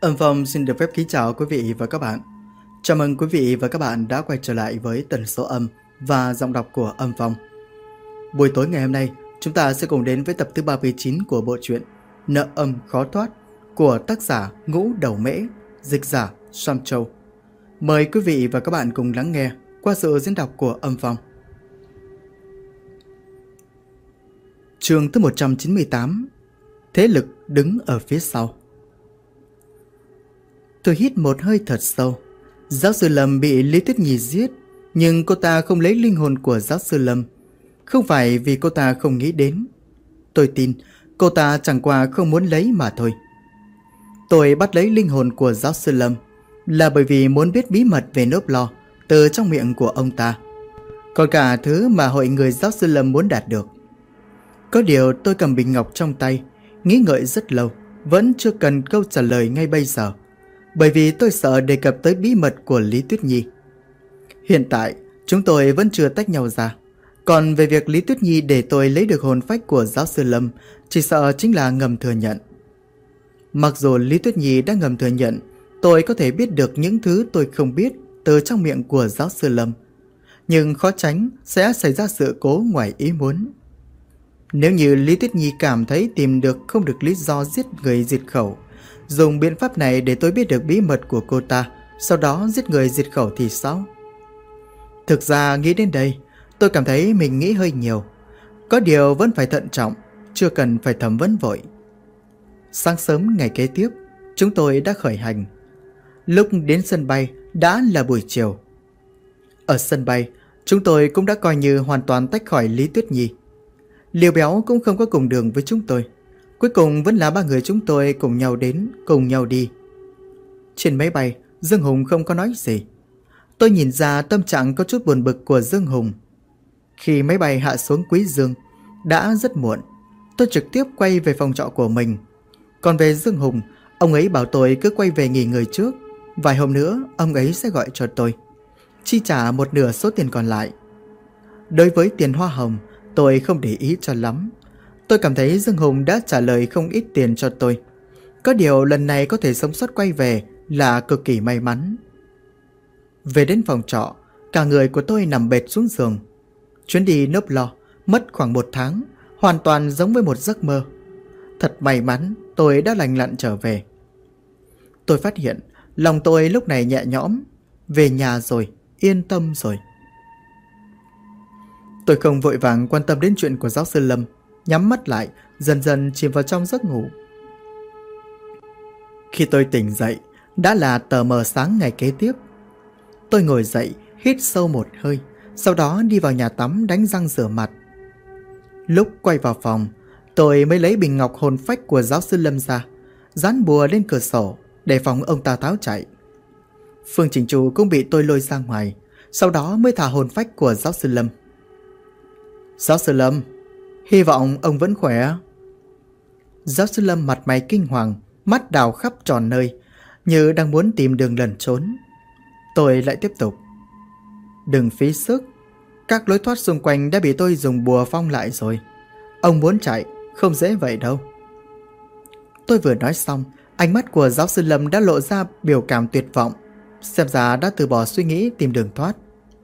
Âm Phong xin được phép kính chào quý vị và các bạn. Chào mừng quý vị và các bạn đã quay trở lại với tần số âm và giọng đọc của Âm Phong. Buổi tối ngày hôm nay, chúng ta sẽ cùng đến với tập thứ 39 của bộ truyện Nợ Âm Khó Thoát của tác giả Ngũ Đầu Mễ, dịch giả Sam Châu. Mời quý vị và các bạn cùng lắng nghe qua sự diễn đọc của Âm Phong. Chương thứ 198: Thế lực đứng ở phía sau. Tôi hít một hơi thật sâu. Giáo sư Lâm bị Lý Tuyết Nhi giết, nhưng cô ta không lấy linh hồn của giáo sư Lâm. Không phải vì cô ta không nghĩ đến. Tôi tin cô ta chẳng qua không muốn lấy mà thôi. Tôi bắt lấy linh hồn của giáo sư Lâm là bởi vì muốn biết bí mật về nốt lò từ trong miệng của ông ta, còn cả thứ mà hội người giáo sư Lâm muốn đạt được. Có điều tôi cầm bình ngọc trong tay, nghĩ ngợi rất lâu, vẫn chưa cần câu trả lời ngay bây giờ, bởi vì tôi sợ đề cập tới bí mật của Lý Tuyết Nhi. Hiện tại, chúng tôi vẫn chưa tách nhau ra. Còn về việc Lý Tuyết Nhi để tôi lấy được hồn phách của giáo sư Lâm, chỉ sợ chính là ngầm thừa nhận. Mặc dù Lý Tuyết Nhi đã ngầm thừa nhận tôi có thể biết được những thứ tôi không biết từ trong miệng của giáo sư Lâm, nhưng khó tránh sẽ xảy ra sự cố ngoài ý muốn. Nếu như Lý Tuyết Nhi cảm thấy tìm được không được lý do giết người diệt khẩu, dùng biện pháp này để tôi biết được bí mật của cô ta, sau đó giết người diệt khẩu thì sao? Thực ra nghĩ đến đây, tôi cảm thấy mình nghĩ hơi nhiều. Có điều vẫn phải thận trọng, chưa cần phải thẩm vấn vội. Sáng sớm ngày kế tiếp, chúng tôi đã khởi hành. Lúc đến sân bay đã là buổi chiều. Ở sân bay, chúng tôi cũng đã coi như hoàn toàn tách khỏi Lý Tuyết Nhi. Liêu Béo cũng không có cùng đường với chúng tôi. Cuối cùng vẫn là ba người chúng tôi cùng nhau đến, cùng nhau đi. Trên máy bay, Dương Hùng không có nói gì. Tôi nhìn ra tâm trạng có chút buồn bực của Dương Hùng. Khi máy bay hạ xuống Quý Dương, đã rất muộn. Tôi trực tiếp quay về phòng trọ của mình. Còn về Dương Hùng, ông ấy bảo tôi cứ quay về nghỉ ngơi trước. Vài hôm nữa, ông ấy sẽ gọi cho tôi, chi trả một nửa số tiền còn lại. Đối với tiền hoa hồng, tôi không để ý cho lắm. Tôi cảm thấy Dương Hùng đã trả lời không ít tiền cho tôi. Có điều lần này có thể sống sót quay về là cực kỳ may mắn. Về đến phòng trọ, cả người của tôi nằm bệt xuống giường. Chuyến đi nốp lo mất khoảng 1 tháng, hoàn toàn giống với một giấc mơ. Thật may mắn tôi đã lành lặn trở về. Tôi phát hiện lòng tôi lúc này nhẹ nhõm. Về nhà rồi, yên tâm rồi. Tôi không vội vàng quan tâm đến chuyện của giáo sư Lâm, nhắm mắt lại, dần dần chìm vào trong giấc ngủ. Khi tôi tỉnh dậy, đã là tờ mờ sáng ngày kế tiếp. Tôi ngồi dậy, hít sâu một hơi, sau đó đi vào nhà tắm đánh răng rửa mặt. Lúc quay vào phòng, tôi mới lấy bình ngọc hồn phách của giáo sư Lâm ra, dán bùa lên cửa sổ để phòng ông ta tháo chạy. Phương Chỉnh Chu cũng bị tôi lôi ra ngoài, sau đó mới thả hồn phách của giáo sư Lâm. Giáo sư Lâm, hy vọng ông vẫn khỏe. Giáo sư Lâm mặt mày kinh hoàng, mắt đào khắp tròn nơi, như đang muốn tìm đường lẩn trốn. Tôi lại tiếp tục. Đừng phí sức, các lối thoát xung quanh đã bị tôi dùng bùa phong lại rồi. Ông muốn chạy, không dễ vậy đâu. Tôi vừa nói xong, ánh mắt của giáo sư Lâm đã lộ ra biểu cảm tuyệt vọng, xem ra đã từ bỏ suy nghĩ tìm đường thoát.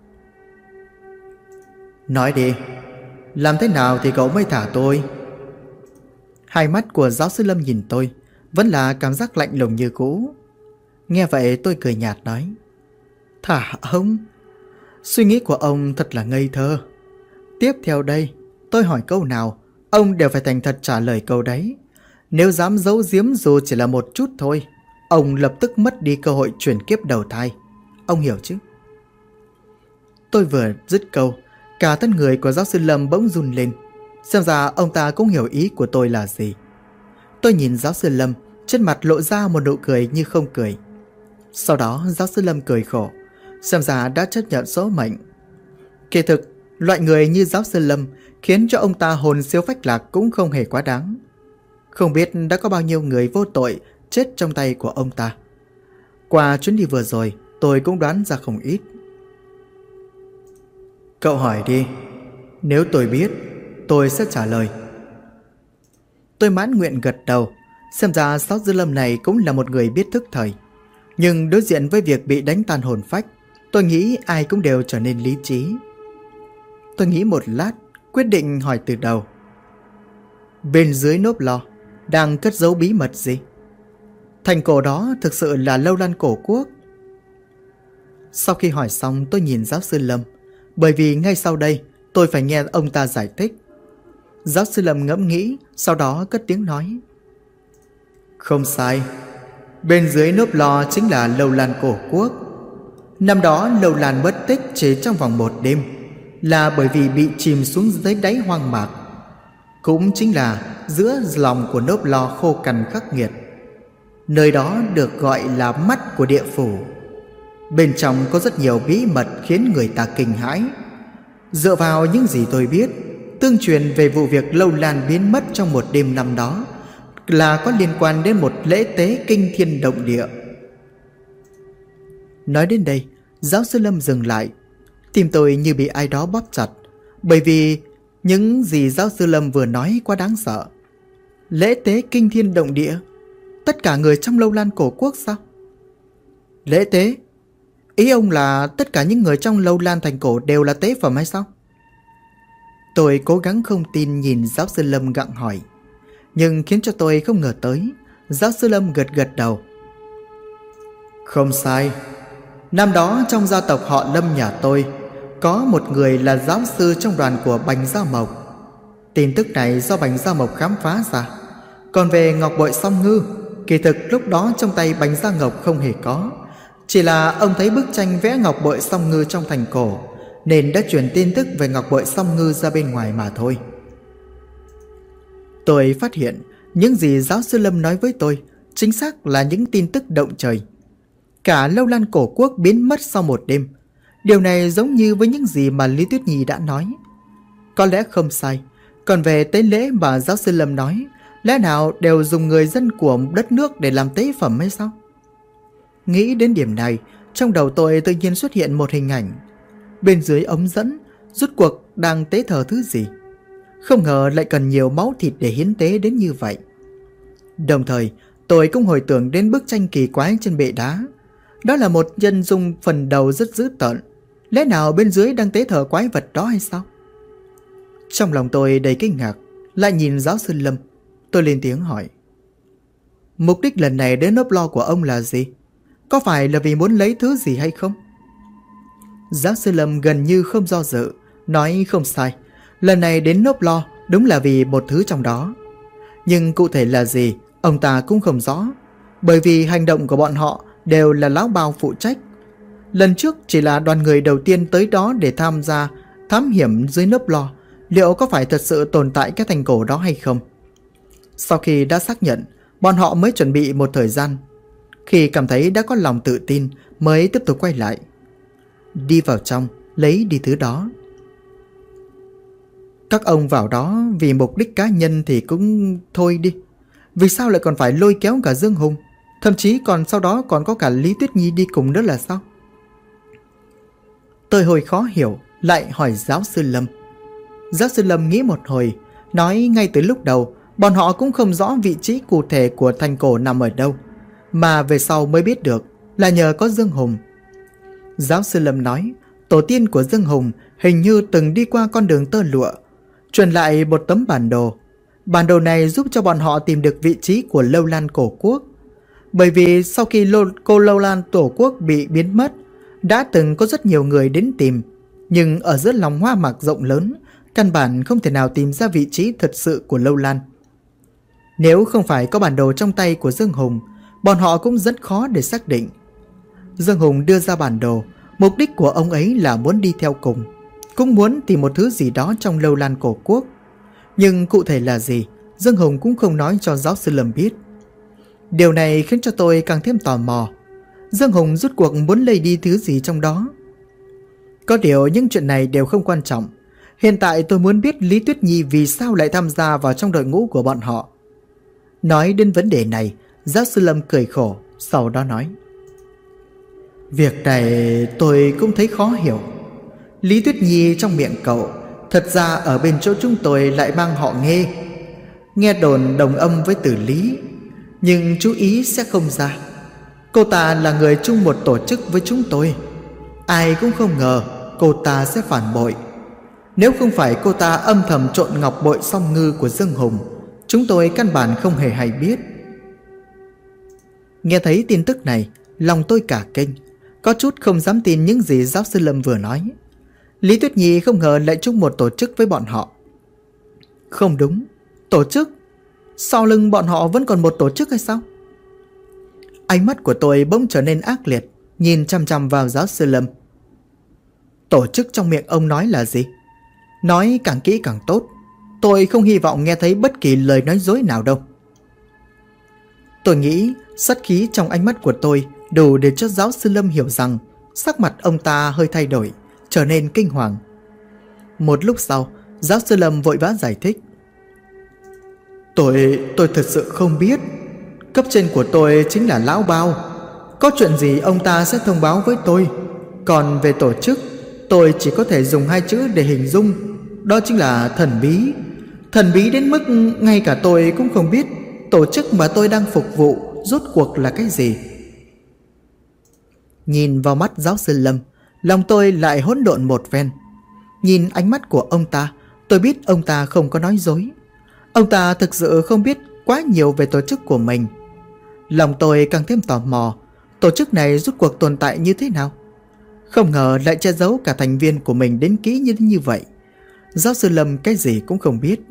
Nói đi, làm thế nào thì cậu mới thả tôi? Hai mắt của giáo sư Lâm nhìn tôi, vẫn là cảm giác lạnh lùng như cũ. Nghe vậy tôi cười nhạt nói. Thả ông? Suy nghĩ của ông thật là ngây thơ. Tiếp theo đây, tôi hỏi câu nào, ông đều phải thành thật trả lời câu đấy. Nếu dám giấu giếm dù chỉ là một chút thôi, ông lập tức mất đi cơ hội chuyển kiếp đầu thai. Ông hiểu chứ? Tôi vừa dứt câu, cả thân người của giáo sư Lâm bỗng run lên. Xem ra ông ta cũng hiểu ý của tôi là gì. Tôi nhìn giáo sư Lâm, trên mặt lộ ra một nụ cười như không cười. Sau đó giáo sư Lâm cười khổ, xem ra đã chấp nhận số mệnh. Kỳ thực, loại người như giáo sư Lâm khiến cho ông ta hồn siêu phách lạc cũng không hề quá đáng. Không biết đã có bao nhiêu người vô tội chết trong tay của ông ta. Qua chuyến đi vừa rồi, tôi cũng đoán ra không ít. Cậu hỏi đi, nếu tôi biết, tôi sẽ trả lời. Tôi mãn nguyện gật đầu. Xem ra Giáo Sư Lâm này cũng là một người biết thức thời. Nhưng đối diện với việc bị đánh tan hồn phách, tôi nghĩ ai cũng đều trở nên lý trí. Tôi nghĩ một lát, quyết định hỏi từ đầu. Bên dưới nốp lò đang cất giấu bí mật gì? Thành cổ đó thực sự là Lâu Lan cổ quốc? Sau khi hỏi xong, tôi nhìn Giáo sư Lâm, bởi vì ngay sau đây tôi phải nghe ông ta giải thích. Giáo sư Lâm ngẫm nghĩ, sau đó cất tiếng nói. Không sai, bên dưới nốp lò chính là Lâu Lan cổ quốc. Năm đó Lâu Lan mất tích chỉ trong vòng một đêm, là bởi vì bị chìm xuống dưới đáy hoang mạc. Cũng chính là giữa lòng của nốp lò khô cằn khắc nghiệt. Nơi đó được gọi là mắt của địa phủ. Bên trong có rất nhiều bí mật khiến người ta kinh hãi. Dựa vào những gì tôi biết, tương truyền về vụ việc Lâu Lan biến mất trong một đêm năm đó là có liên quan đến một lễ tế kinh thiên động địa. Nói đến đây, Giáo sư Lâm dừng lại. Tim tôi như bị ai đó bóp chặt, bởi vì những gì Giáo sư Lâm vừa nói quá đáng sợ. Lễ tế kinh thiên động địa? Tất cả người trong Lâu Lan cổ quốc sao? Lễ tế? Ý ông là tất cả những người trong Lâu Lan thành cổ đều là tế phẩm hay sao? Tôi cố gắng không tin nhìn Giáo sư Lâm gặng hỏi. Nhưng khiến cho tôi không ngờ tới, Giáo sư Lâm gật gật đầu. Không sai. Năm đó trong gia tộc họ Lâm nhà tôi có một người là giáo sư trong đoàn của Bành Gia Mộc. Tin tức này do Bành Gia Mộc khám phá ra. Còn về ngọc bội song ngư, kỳ thực lúc đó trong tay Bành Gia Ngọc không hề có. Chỉ là ông thấy bức tranh vẽ ngọc bội song ngư trong thành cổ, nên đã truyền tin tức về ngọc bội song ngư ra bên ngoài mà thôi. Tôi phát hiện những gì Giáo sư Lâm nói với tôi chính xác là những tin tức động trời. Cả Lâu Lan cổ quốc biến mất sau một đêm. Điều này giống như với những gì mà Lý Tuyết Nhi đã nói. Có lẽ không sai. Còn về tế lễ mà Giáo sư Lâm nói, lẽ nào đều dùng người dân của đất nước để làm tế phẩm hay sao? Nghĩ đến điểm này, trong đầu tôi tự nhiên xuất hiện một hình ảnh. Bên dưới ống dẫn, rút cuộc đang tế thờ thứ gì? Không ngờ lại cần nhiều máu thịt để hiến tế đến như vậy. Đồng thời, tôi cũng hồi tưởng đến bức tranh kỳ quái trên bệ đá. Đó là một nhân dung phần đầu rất dữ tợn. Lẽ nào bên dưới đang tế thờ quái vật đó hay sao? Trong lòng tôi đầy kinh ngạc, lại nhìn Giáo sư Lâm. Tôi lên tiếng hỏi. Mục đích lần này đến nốp lo của ông là gì? Có phải là vì muốn lấy thứ gì hay không? Giáo sư Lâm gần như không do dự, nói không sai. Lần này đến nốp lo đúng là vì một thứ trong đó. Nhưng cụ thể là gì, ông ta cũng không rõ. Bởi vì hành động của bọn họ đều là lão bao phụ trách. Lần trước chỉ là đoàn người đầu tiên tới đó để tham gia thám hiểm dưới nốp lo. Liệu có phải thật sự tồn tại cái thành cổ đó hay không? Sau khi đã xác nhận, bọn họ mới chuẩn bị một thời gian. Khi cảm thấy đã có lòng tự tin mới tiếp tục quay lại. Đi vào trong, lấy đi thứ đó. Các ông vào đó vì mục đích cá nhân thì cũng thôi đi. Vì sao lại còn phải lôi kéo cả Dương Hùng? Thậm chí còn sau đó còn có cả Lý Tuyết Nhi đi cùng nữa là sao? Tôi hồi khó hiểu, lại hỏi Giáo sư Lâm. Giáo sư Lâm nghĩ một hồi, nói ngay từ lúc đầu bọn họ cũng không rõ vị trí cụ thể của thành cổ nằm ở đâu, mà về sau mới biết được là nhờ có Dương Hùng. Giáo sư Lâm nói tổ tiên của Dương Hùng hình như từng đi qua con đường tơ lụa, truyền lại một tấm bản đồ. Bản đồ này giúp cho bọn họ tìm được vị trí của Lâu Lan cổ quốc. Bởi vì sau khi cô Lâu Lan tổ quốc bị biến mất, đã từng có rất nhiều người đến tìm, nhưng ở giữa lòng hoa mạc rộng lớn, căn bản không thể nào tìm ra vị trí thật sự của Lâu Lan. Nếu không phải có bản đồ trong tay của Dương Hùng, bọn họ cũng rất khó để xác định. Dương Hùng đưa ra bản đồ, mục đích của ông ấy là muốn đi theo cùng, cũng muốn tìm một thứ gì đó trong Lâu Lan cổ quốc. Nhưng cụ thể là gì, Dương Hùng cũng không nói cho Giáo sư Lâm biết. Điều này khiến cho tôi càng thêm tò mò. Dương Hùng rút cuộc muốn lấy đi thứ gì trong đó? Có điều những chuyện này đều không quan trọng. Hiện tại tôi muốn biết Lý Tuyết Nhi vì sao lại tham gia vào trong đội ngũ của bọn họ. Nói đến vấn đề này, Giáo sư Lâm cười khổ, sau đó nói. Việc này tôi cũng thấy khó hiểu. Lý Tuyết Nhi trong miệng cậu, thật ra ở bên chỗ chúng tôi lại mang họ Nghê. Nghe đồn đồng âm với Tử Lý. Nhưng chú ý sẽ không ra. Cô ta là người chung một tổ chức với chúng tôi. Ai cũng không ngờ cô ta sẽ phản bội. Nếu không phải cô ta âm thầm trộn ngọc bội song ngư của Dương Hùng, chúng tôi căn bản không hề hay biết. Nghe thấy tin tức này, lòng tôi cả kinh, có chút không dám tin những gì giáo sư Lâm vừa nói. Lý Tuyết Nhi không ngờ lại chung một tổ chức với bọn họ. Không đúng, tổ chức? Sau lưng bọn họ vẫn còn một tổ chức hay sao? Ánh mắt của tôi bỗng trở nên ác liệt, nhìn chằm chằm vào giáo sư Lâm. Tổ chức trong miệng ông nói là gì? Nói càng kỹ càng tốt. Tôi không hy vọng nghe thấy bất kỳ lời nói dối nào đâu. Tôi nghĩ sát khí trong ánh mắt của tôi đủ để cho giáo sư Lâm hiểu rằng sắc mặt ông ta hơi thay đổi, trở nên kinh hoàng. Một lúc sau, giáo sư Lâm vội vã giải thích. Tôi thật sự không biết. Cấp trên của tôi chính là Lão Bao. Có chuyện gì ông ta sẽ thông báo với tôi. Còn về tổ chức, tôi chỉ có thể dùng hai chữ để hình dung. Đó chính là thần bí. Thần bí đến mức ngay cả tôi cũng không biết tổ chức mà tôi đang phục vụ rốt cuộc là cái gì. Nhìn vào mắt giáo sư Lâm, lòng tôi lại hỗn độn một phen. Nhìn ánh mắt của ông ta, tôi biết ông ta không có nói dối. Ông ta thực sự không biết quá nhiều về tổ chức của mình. Lòng tôi càng thêm tò mò, tổ chức này rốt cuộc tồn tại như thế nào. Không ngờ lại che giấu cả thành viên của mình đến kỹ như vậy. Giáo sư Lâm cái gì cũng không biết.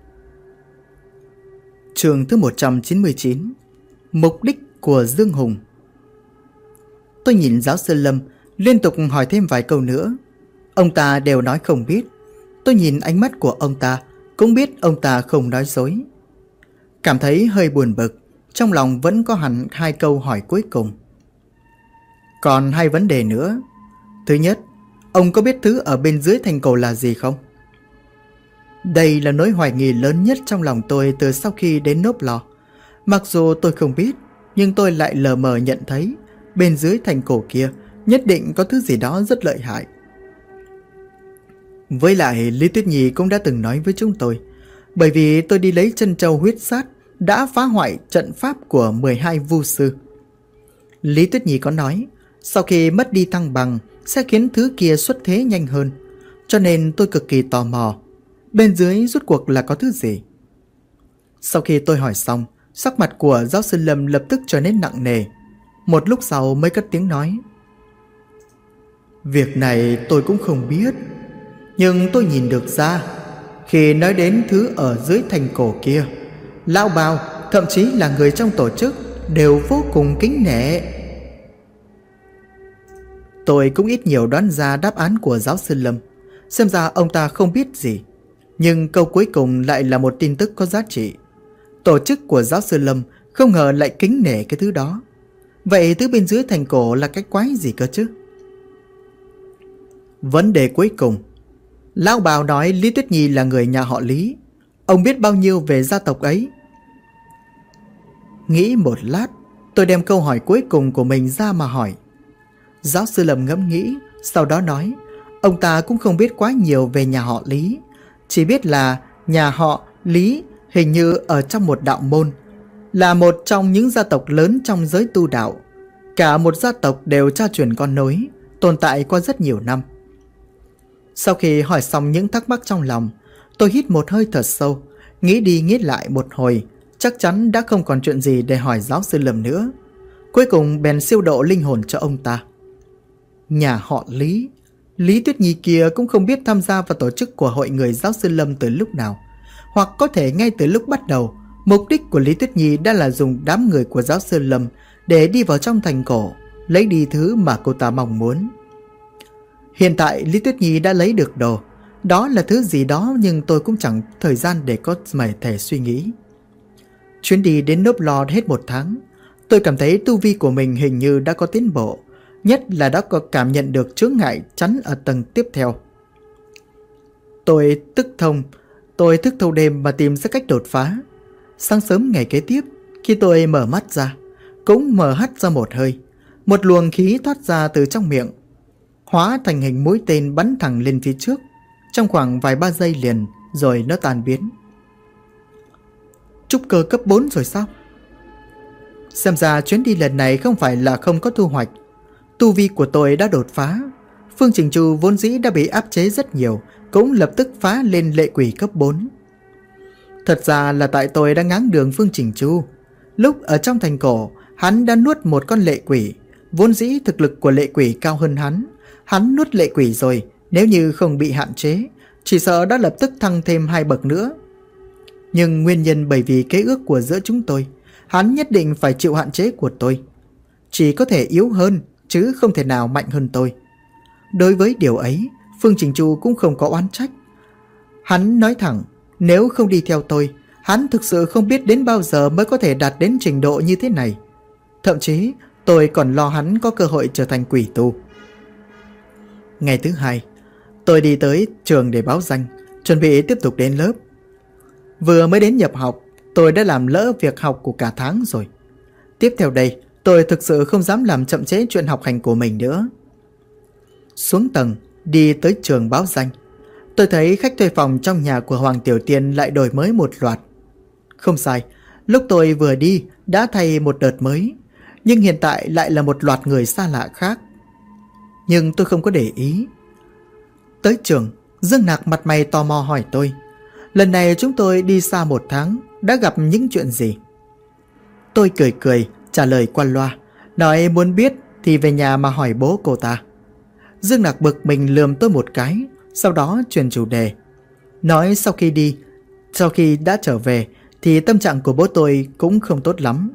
Chương thứ 199. Mục đích của Dương Hùng. Tôi nhìn giáo sư Lâm, liên tục hỏi thêm vài câu nữa. Ông ta đều nói không biết. Tôi nhìn ánh mắt của ông ta, cũng biết ông ta không nói dối. Cảm thấy hơi buồn bực, trong lòng vẫn có hẳn hai câu hỏi cuối cùng. Còn hai vấn đề nữa. Thứ nhất, ông có biết thứ ở bên dưới thành cổ là gì không? Đây là nỗi hoài nghi lớn nhất trong lòng tôi từ sau khi đến Nốp Lò. Mặc dù tôi không biết, nhưng tôi lại lờ mờ nhận thấy bên dưới thành cổ kia nhất định có thứ gì đó rất lợi hại. Với lại Lý Tuyết Nhi cũng đã từng nói với chúng tôi, bởi vì tôi đi lấy chân châu huyết sát đã phá hoại trận pháp của 12 vu sư. Lý Tuyết Nhi có nói sau khi mất đi thăng bằng sẽ khiến thứ kia xuất thế nhanh hơn, cho nên tôi cực kỳ tò mò bên dưới rốt cuộc là có thứ gì. Sau khi tôi hỏi xong, sắc mặt của giáo sư Lâm lập tức trở nên nặng nề. Một lúc sau mới cất tiếng nói. Việc này tôi cũng không biết, nhưng tôi nhìn được ra, khi nói đến thứ ở dưới thành cổ kia, Lão Bao, thậm chí là người trong tổ chức đều vô cùng kính nể. Tôi cũng ít nhiều đoán ra đáp án của giáo sư Lâm. Xem ra ông ta không biết gì. Nhưng câu cuối cùng lại là một tin tức có giá trị. Tổ chức của giáo sư Lâm không ngờ lại kính nể cái thứ đó. Vậy thứ bên dưới thành cổ là cái quái gì cơ chứ? Vấn đề cuối cùng. Lão Bào nói Lý Tuyết Nhi là người nhà họ Lý. Ông biết bao nhiêu về gia tộc ấy? Nghĩ một lát, tôi đem câu hỏi cuối cùng của mình ra mà hỏi. Giáo sư Lâm ngẫm nghĩ, sau đó nói ông ta cũng không biết quá nhiều về nhà họ Lý. Chỉ biết là nhà họ Lý hình như ở trong một đạo môn, là một trong những gia tộc lớn trong giới tu đạo. Cả một gia tộc đều cha truyền con nối, tồn tại qua rất nhiều năm. Sau khi hỏi xong những thắc mắc trong lòng, tôi hít một hơi thật sâu, nghĩ đi nghĩ lại một hồi, chắc chắn đã không còn chuyện gì để hỏi giáo sư Lâm nữa. Cuối cùng bèn siêu độ linh hồn cho ông ta. Nhà họ Lý, Lý Tuyết Nhi kia cũng không biết tham gia vào tổ chức của hội người giáo sư Lâm từ lúc nào. Hoặc có thể ngay từ lúc bắt đầu, mục đích của Lý Tuyết Nhi đã là dùng đám người của giáo sư Lâm để đi vào trong thành cổ, lấy đi thứ mà cô ta mong muốn. Hiện tại Lý Tuyết Nhi đã lấy được đồ. Đó là thứ gì đó nhưng tôi cũng chẳng thời gian để có thể suy nghĩ. Chuyến đi đến Nốp Lò hết 1 tháng. Tôi cảm thấy tu vi của mình hình như đã có tiến bộ. Nhất là đã có cảm nhận được chướng ngại chắn ở tầng tiếp theo. Tôi thức thâu đêm mà tìm ra cách đột phá. Sáng sớm ngày kế tiếp, khi tôi mở mắt ra, cũng mở hắt ra một hơi. Một luồng khí thoát ra từ trong miệng, hóa thành hình mũi tên bắn thẳng lên phía trước. Trong khoảng vài ba giây liền, rồi nó tan biến. Trúc cơ cấp 4 rồi sao? Xem ra chuyến đi lần này không phải là không có thu hoạch. Tu vi của tôi đã đột phá. Phương Trình Chu vốn dĩ đã bị áp chế rất nhiều, cũng lập tức phá lên lệ quỷ cấp 4. Thật ra là tại tôi đã ngáng đường Phương Trình Chu. Lúc ở trong thành cổ, hắn đã nuốt một con lệ quỷ. Vốn dĩ thực lực của lệ quỷ cao hơn hắn nuốt lệ quỷ rồi, nếu như không bị hạn chế, chỉ sợ đã lập tức thăng thêm 2 bậc nữa. Nhưng nguyên nhân bởi vì kế ước của giữa chúng tôi, hắn nhất định phải chịu hạn chế của tôi. Chỉ có thể yếu hơn, chứ không thể nào mạnh hơn tôi. Đối với điều ấy, Phương Trình Chu cũng không có oán trách. Hắn nói thẳng, nếu không đi theo tôi, hắn thực sự không biết đến bao giờ mới có thể đạt đến trình độ như thế này. Thậm chí, tôi còn lo hắn có cơ hội trở thành quỷ tu. Ngày thứ 2, tôi đi tới trường để báo danh, chuẩn bị tiếp tục đến lớp. Vừa mới đến nhập học, tôi đã làm lỡ việc học của cả tháng rồi. Tiếp theo đây, tôi thực sự không dám làm chậm trễ chuyện học hành của mình nữa. Xuống tầng, đi tới trường báo danh. Tôi thấy khách thuê phòng trong nhà của Hoàng Tiểu Tiên lại đổi mới một loạt. Không sai, lúc tôi vừa đi đã thay một đợt mới, nhưng hiện tại lại là một loạt người xa lạ khác. Nhưng tôi không có để ý. Tới trường, Dương Nạc mặt mày tò mò hỏi tôi, lần này chúng tôi đi xa 1 tháng, đã gặp những chuyện gì? Tôi cười cười, trả lời qua loa, nói muốn biết thì về nhà mà hỏi bố cô ta. Dương Nạc bực mình lườm tôi một cái, sau đó chuyển chủ đề. Nói sau khi đã trở về thì tâm trạng của bố tôi cũng không tốt lắm.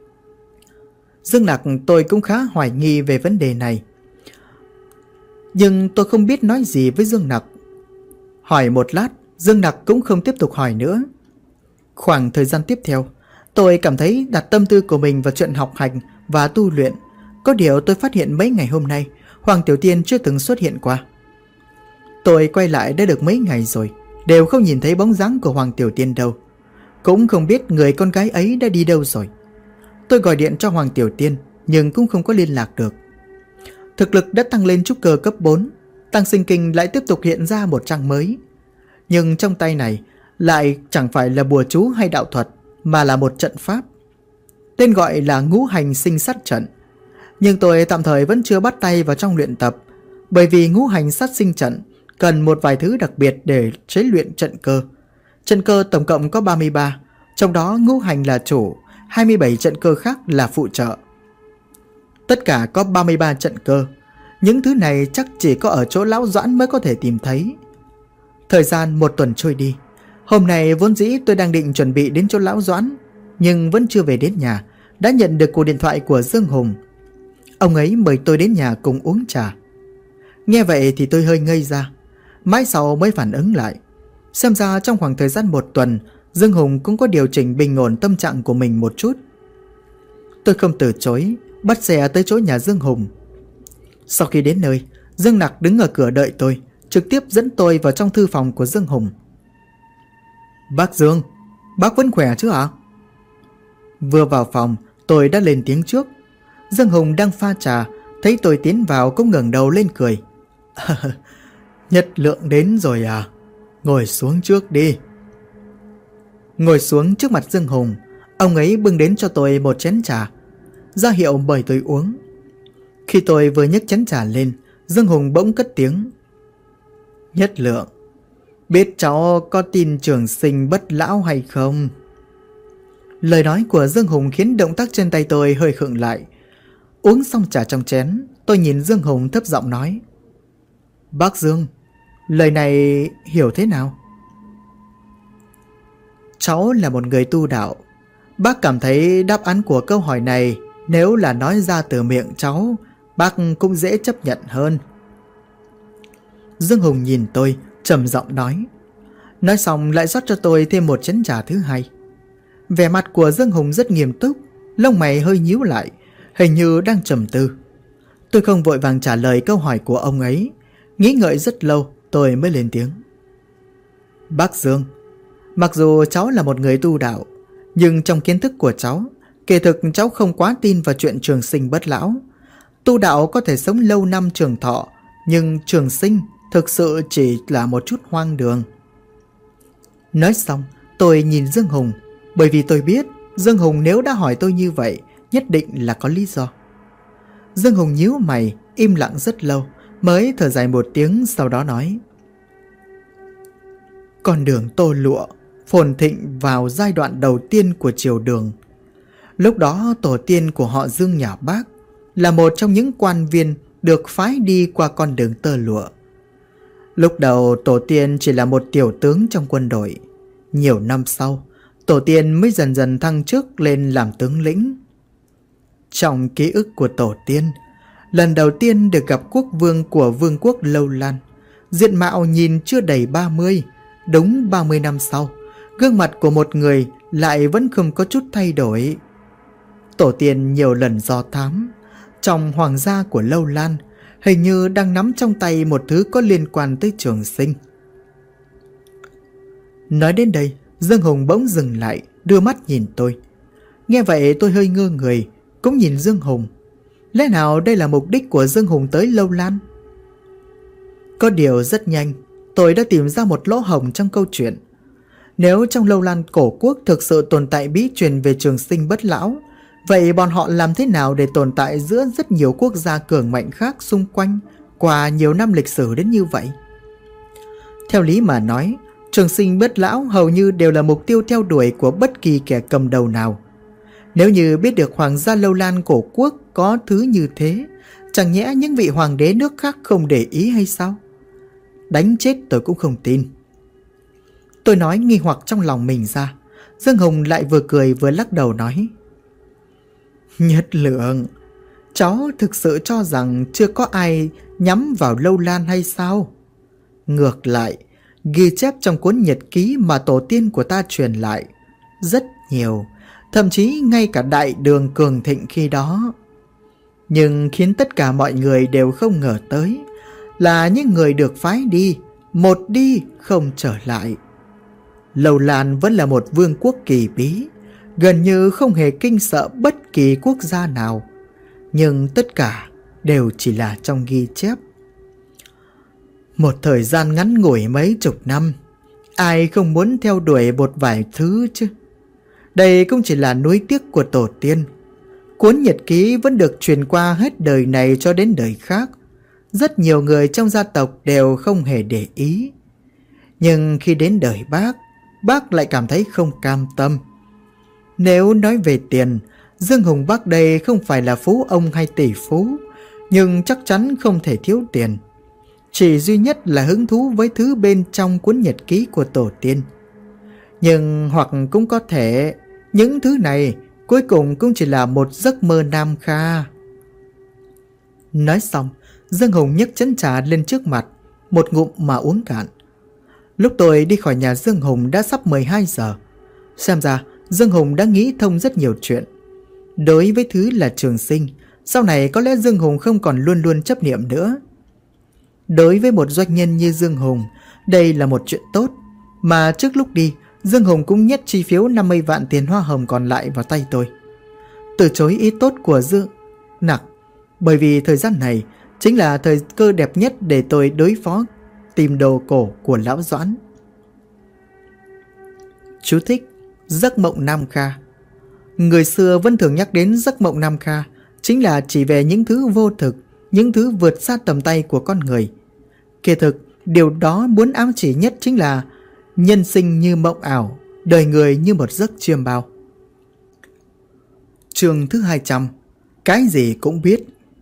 Dương Nạc tôi cũng khá hoài nghi về vấn đề này. Nhưng tôi không biết nói gì với Dương Nạc. Hỏi một lát, Dương Nạc cũng không tiếp tục hỏi nữa. Khoảng thời gian tiếp theo, tôi cảm thấy đặt tâm tư của mình vào chuyện học hành và tu luyện. Có điều tôi phát hiện mấy ngày hôm nay, Hoàng Tiểu Tiên chưa từng xuất hiện qua. Tôi quay lại đã được mấy ngày rồi, đều không nhìn thấy bóng dáng của Hoàng Tiểu Tiên đâu. Cũng không biết người con gái ấy đã đi đâu rồi. Tôi gọi điện cho Hoàng Tiểu Tiên, nhưng cũng không có liên lạc được. Thực lực đã tăng lên trúc cơ cấp 4, Tăng Sinh Kinh lại tiếp tục hiện ra một trang mới. Nhưng trong tay này lại chẳng phải là bùa chú hay đạo thuật, mà là một trận pháp. Tên gọi là Ngũ Hành Sinh Sát Trận. Nhưng tôi tạm thời vẫn chưa bắt tay vào trong luyện tập, bởi vì Ngũ Hành Sát Sinh Trận cần một vài thứ đặc biệt để chế luyện trận cơ. Trận cơ tổng cộng có 33, trong đó ngũ hành là chủ, 27 trận cơ khác là phụ trợ. Tất cả có 33 trận cơ. Những thứ này chắc chỉ có ở chỗ Lão Doãn mới có thể tìm thấy. Thời gian 1 tuần trôi đi. Hôm nay vốn dĩ tôi đang định chuẩn bị đến chỗ Lão Doãn, nhưng vẫn chưa về đến nhà, đã nhận được cuộc điện thoại của Dương Hùng. Ông ấy mời tôi đến nhà cùng uống trà. Nghe vậy thì tôi hơi ngây ra, mãi sau mới phản ứng lại. Xem ra trong khoảng thời gian 1 tuần, Dương Hùng cũng có điều chỉnh bình ổn tâm trạng của mình một chút. Tôi không từ chối, bắt xe tới chỗ nhà Dương Hùng. Sau khi đến nơi, Dương Nặc đứng ở cửa đợi tôi, trực tiếp dẫn tôi vào trong thư phòng của Dương Hùng. Bác Dương, bác vẫn khỏe chứ ạ? Vừa vào phòng, tôi đã lên tiếng trước. Dương Hùng đang pha trà, thấy tôi tiến vào cũng ngẩng đầu lên cười. Nhất Lượng đến rồi à? Ngồi xuống trước đi. Ngồi xuống trước mặt Dương Hùng, ông ấy bưng đến cho tôi một chén trà, ra hiệu mời tôi uống. Khi tôi vừa nhấc chén trà lên, Dương Hùng bỗng cất tiếng. Nhất Lượng, biết cháu có tin trường sinh bất lão hay không? Lời nói của Dương Hùng khiến động tác trên tay tôi hơi khựng lại. Uống xong trà trong chén, tôi nhìn Dương Hùng thấp giọng nói. Bác Dương, lời này hiểu thế nào? Cháu là một người tu đạo. Bác cảm thấy đáp án của câu hỏi này nếu là nói ra từ miệng cháu, bác cũng dễ chấp nhận hơn. Dương Hùng nhìn tôi, trầm giọng nói. Nói xong lại rót cho tôi thêm một chén trà thứ hai. Vẻ mặt của Dương Hùng rất nghiêm túc, lông mày hơi nhíu lại, hình như đang trầm tư. Tôi không vội vàng trả lời câu hỏi của ông ấy, nghĩ ngợi rất lâu tôi mới lên tiếng. Bác Dương, mặc dù cháu là một người tu đạo, nhưng trong kiến thức của cháu, kỳ thực cháu không quá tin vào chuyện trường sinh bất lão. Tu đạo có thể sống lâu năm trường thọ, nhưng trường sinh thực sự chỉ là một chút hoang đường. Nói xong, tôi nhìn Dương Hùng, bởi vì tôi biết Dương Hùng nếu đã hỏi tôi như vậy, nhất định là có lý do. Dương Hùng nhíu mày, im lặng rất lâu, mới thở dài một tiếng, sau đó nói: con đường Tô Lụa phồn thịnh vào giai đoạn đầu tiên của triều Đường. Lúc đó tổ tiên của họ Dương nhà Bác là một trong những quan viên được phái đi qua con đường tơ lụa. Lúc đầu tổ tiên chỉ là một tiểu tướng trong quân đội. Nhiều năm sau, tổ tiên mới dần dần thăng chức lên làm tướng lĩnh. Trong ký ức của tổ tiên, lần đầu tiên được gặp quốc vương của vương quốc Lâu Lan, diện mạo nhìn chưa đầy 30. Đúng 30 năm sau, gương mặt của một người lại vẫn không có chút thay đổi. Tổ tiên nhiều lần dò thám, trong hoàng gia của Lâu Lan hình như đang nắm trong tay một thứ có liên quan tới Trường Sinh. Nói đến đây, Dương Hùng bỗng dừng lại, đưa mắt nhìn tôi. Nghe vậy tôi hơi ngơ người, cũng nhìn Dương Hùng. Lẽ nào đây là mục đích của Dương Hùng tới Lâu Lan? Có điều rất nhanh, tôi đã tìm ra một lỗ hổng trong câu chuyện. Nếu trong Lâu Lan cổ quốc thực sự tồn tại bí truyền về Trường Sinh bất lão, vậy bọn họ làm thế nào để tồn tại giữa rất nhiều quốc gia cường mạnh khác xung quanh qua nhiều năm lịch sử đến như vậy? Theo lý mà nói, Trường Sinh bất lão hầu như đều là mục tiêu theo đuổi của bất kỳ kẻ cầm đầu nào. Nếu như biết được hoàng gia Lâu Lan cổ quốc có thứ như thế, chẳng nhẽ những vị hoàng đế nước khác không để ý hay sao? Đánh chết tôi cũng không tin. Tôi nói nghi hoặc trong lòng mình ra. Dương Hùng lại vừa cười vừa lắc đầu nói: Nhất Lượng, cháu thực sự cho rằng chưa có ai nhắm vào Lâu Lan hay sao? Ngược lại, ghi chép trong cuốn nhật ký mà tổ tiên của ta truyền lại rất nhiều, thậm chí ngay cả đại đường cường thịnh khi đó. Nhưng khiến tất cả mọi người đều không ngờ tới là những người được phái đi, một đi không trở lại. Lâu Lan vẫn là một vương quốc kỳ bí, gần như không hề kinh sợ bất kỳ quốc gia nào. Nhưng tất cả đều chỉ là trong ghi chép. Một thời gian ngắn ngủi mấy chục năm, ai không muốn theo đuổi một vài thứ chứ? Đây cũng chỉ là nuối tiếc của tổ tiên. Cuốn nhật ký vẫn được truyền qua hết đời này cho đến đời khác. Rất nhiều người trong gia tộc đều không hề để ý. Nhưng khi đến đời bác lại cảm thấy không cam tâm. Nếu nói về tiền, Dương Hùng bác đây không phải là phú ông hay tỷ phú, nhưng chắc chắn không thể thiếu tiền. Chỉ duy nhất là hứng thú với thứ bên trong cuốn nhật ký của tổ tiên. Nhưng hoặc cũng có thể những thứ này cuối cùng cũng chỉ là một giấc mơ nam kha. Nói xong, Dương Hùng nhấc chén trà lên trước mặt, một ngụm mà uống cạn. Lúc tôi đi khỏi nhà Dương Hùng đã sắp 12 giờ. Xem ra Dương Hùng đã nghĩ thông rất nhiều chuyện. Đối với thứ là Trường Sinh, sau này có lẽ Dương Hùng không còn luôn luôn chấp niệm nữa. Đối với một doanh nhân như Dương Hùng, đây là một chuyện tốt. Mà trước lúc đi, Dương Hùng cũng nhét chi phiếu 50 vạn tiền hoa hồng còn lại vào tay tôi. Từ chối ý tốt của Dương Nặc, bởi vì thời gian này chính là thời cơ đẹp nhất để tôi đối phó tìm đồ cổ của Lão Doãn. Chú thích: giấc mộng Nam Kha. Người xưa vẫn thường nhắc đến giấc mộng Nam Kha, chính là chỉ về những thứ vô thực, những thứ vượt xa tầm tay của con người. Kỳ thực, điều đó muốn ám chỉ nhất chính là nhân sinh như mộng ảo, đời người như một giấc chiêm bao. Chương thứ 200: Cái gì cũng biết.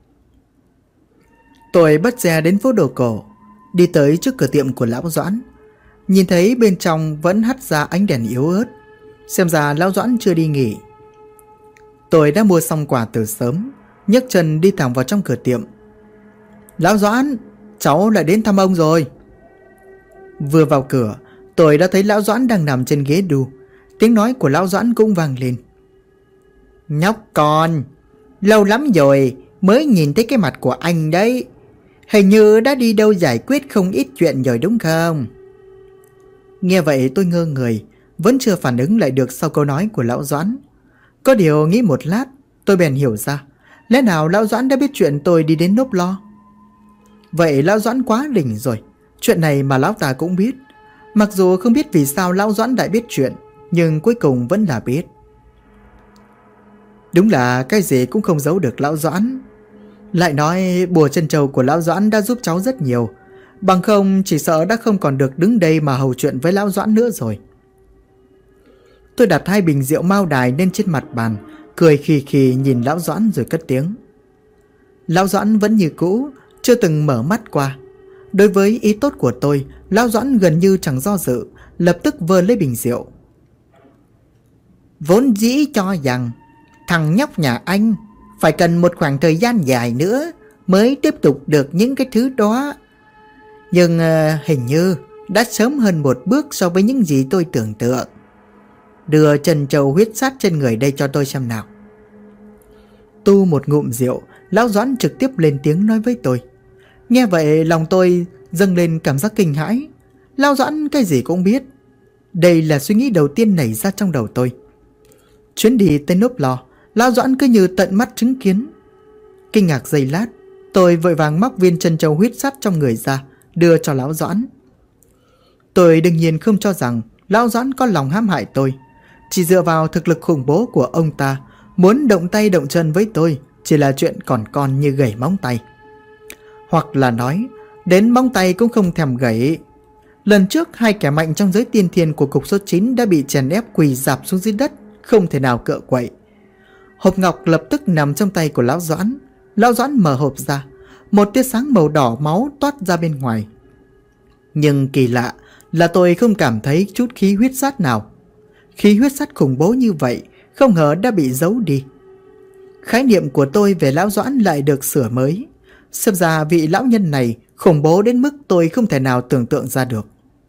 Tôi bắt xe đến phố đồ cổ, đi tới trước cửa tiệm của Lão Doãn. Nhìn thấy bên trong vẫn hắt ra ánh đèn yếu ớt, xem ra Lão Doãn chưa đi nghỉ. Tôi đã mua xong quà từ sớm, nhấc chân đi thẳng vào trong cửa tiệm. Lão Doãn, cháu lại đến thăm ông rồi. Vừa vào cửa, tôi đã thấy Lão Doãn đang nằm trên ghế đu. Tiếng nói của Lão Doãn cũng vang lên. Nhóc con, lâu lắm rồi mới nhìn thấy cái mặt của anh đấy. Hình như đã đi đâu giải quyết không ít chuyện rồi đúng không? Nghe vậy tôi ngơ người, vẫn chưa phản ứng lại được sau câu nói của Lão Doãn. Có điều nghĩ một lát, tôi bèn hiểu ra, lẽ nào Lão Doãn đã biết chuyện tôi đi đến Nốp Lo. Vậy Lão Doãn quá đỉnh rồi, chuyện này mà Lão ta cũng biết. Mặc dù không biết vì sao Lão Doãn lại biết chuyện, nhưng cuối cùng vẫn là biết. Đúng là cái gì cũng không giấu được lão Doãn. Lại nói bùa chân châu của lão Doãn đã giúp cháu rất nhiều, bằng không chỉ sợ đã không còn được đứng đây mà hầu chuyện với lão Doãn nữa rồi. Tôi đặt 2 bình rượu Mao Đài lên trên mặt bàn, cười khì khì nhìn lão Doãn rồi cất tiếng. Lão Doãn vẫn như cũ, chưa từng mở mắt qua. Đối với ý tốt của tôi, lão Doãn gần như chẳng do dự, lập tức vơ lấy bình rượu. Vốn dĩ cho rằng thằng nhóc nhà anh phải cần một khoảng thời gian dài nữa mới tiếp tục được những cái thứ đó. Nhưng hình như đã sớm hơn một bước so với những gì tôi tưởng tượng. Đưa chân châu huyết sát trên người đây cho tôi xem nào. Tu một ngụm rượu, lão Doãn trực tiếp lên tiếng nói với tôi. Nghe vậy lòng tôi dâng lên cảm giác kinh hãi. Lão Doãn cái gì cũng biết. Đây là suy nghĩ đầu tiên nảy ra trong đầu tôi. Chuyến đi tới Nốp Lò, lão Doãn cứ như tận mắt chứng kiến. Kinh ngạc giây lát, tôi vội vàng móc viên chân châu huyết sắt trong người ra, đưa cho lão Doãn. Tôi đương nhiên không cho rằng lão Doãn có lòng hãm hại tôi. Chỉ dựa vào thực lực khủng bố của ông ta, muốn động tay động chân với tôi chỉ là chuyện còn con như gảy móng tay. Hoặc là nói, đến móng tay cũng không thèm gảy. Lần trước 2 kẻ mạnh trong giới tiên thiên của cục số 9 đã bị chèn ép quỳ rạp xuống dưới đất, không thể nào cựa quậy. Hộp ngọc lập tức nằm trong tay của lão Doãn. Lão Doãn mở hộp ra, một tia sáng màu đỏ máu toát ra bên ngoài. Nhưng kỳ lạ là tôi không cảm thấy chút khí huyết sát nào. Khí huyết sát khủng bố như vậy không ngờ đã bị giấu đi. Khái niệm của tôi về lão Doãn lại được sửa mới. Xem ra vị lão nhân này khủng bố đến mức tôi không thể nào tưởng tượng ra được.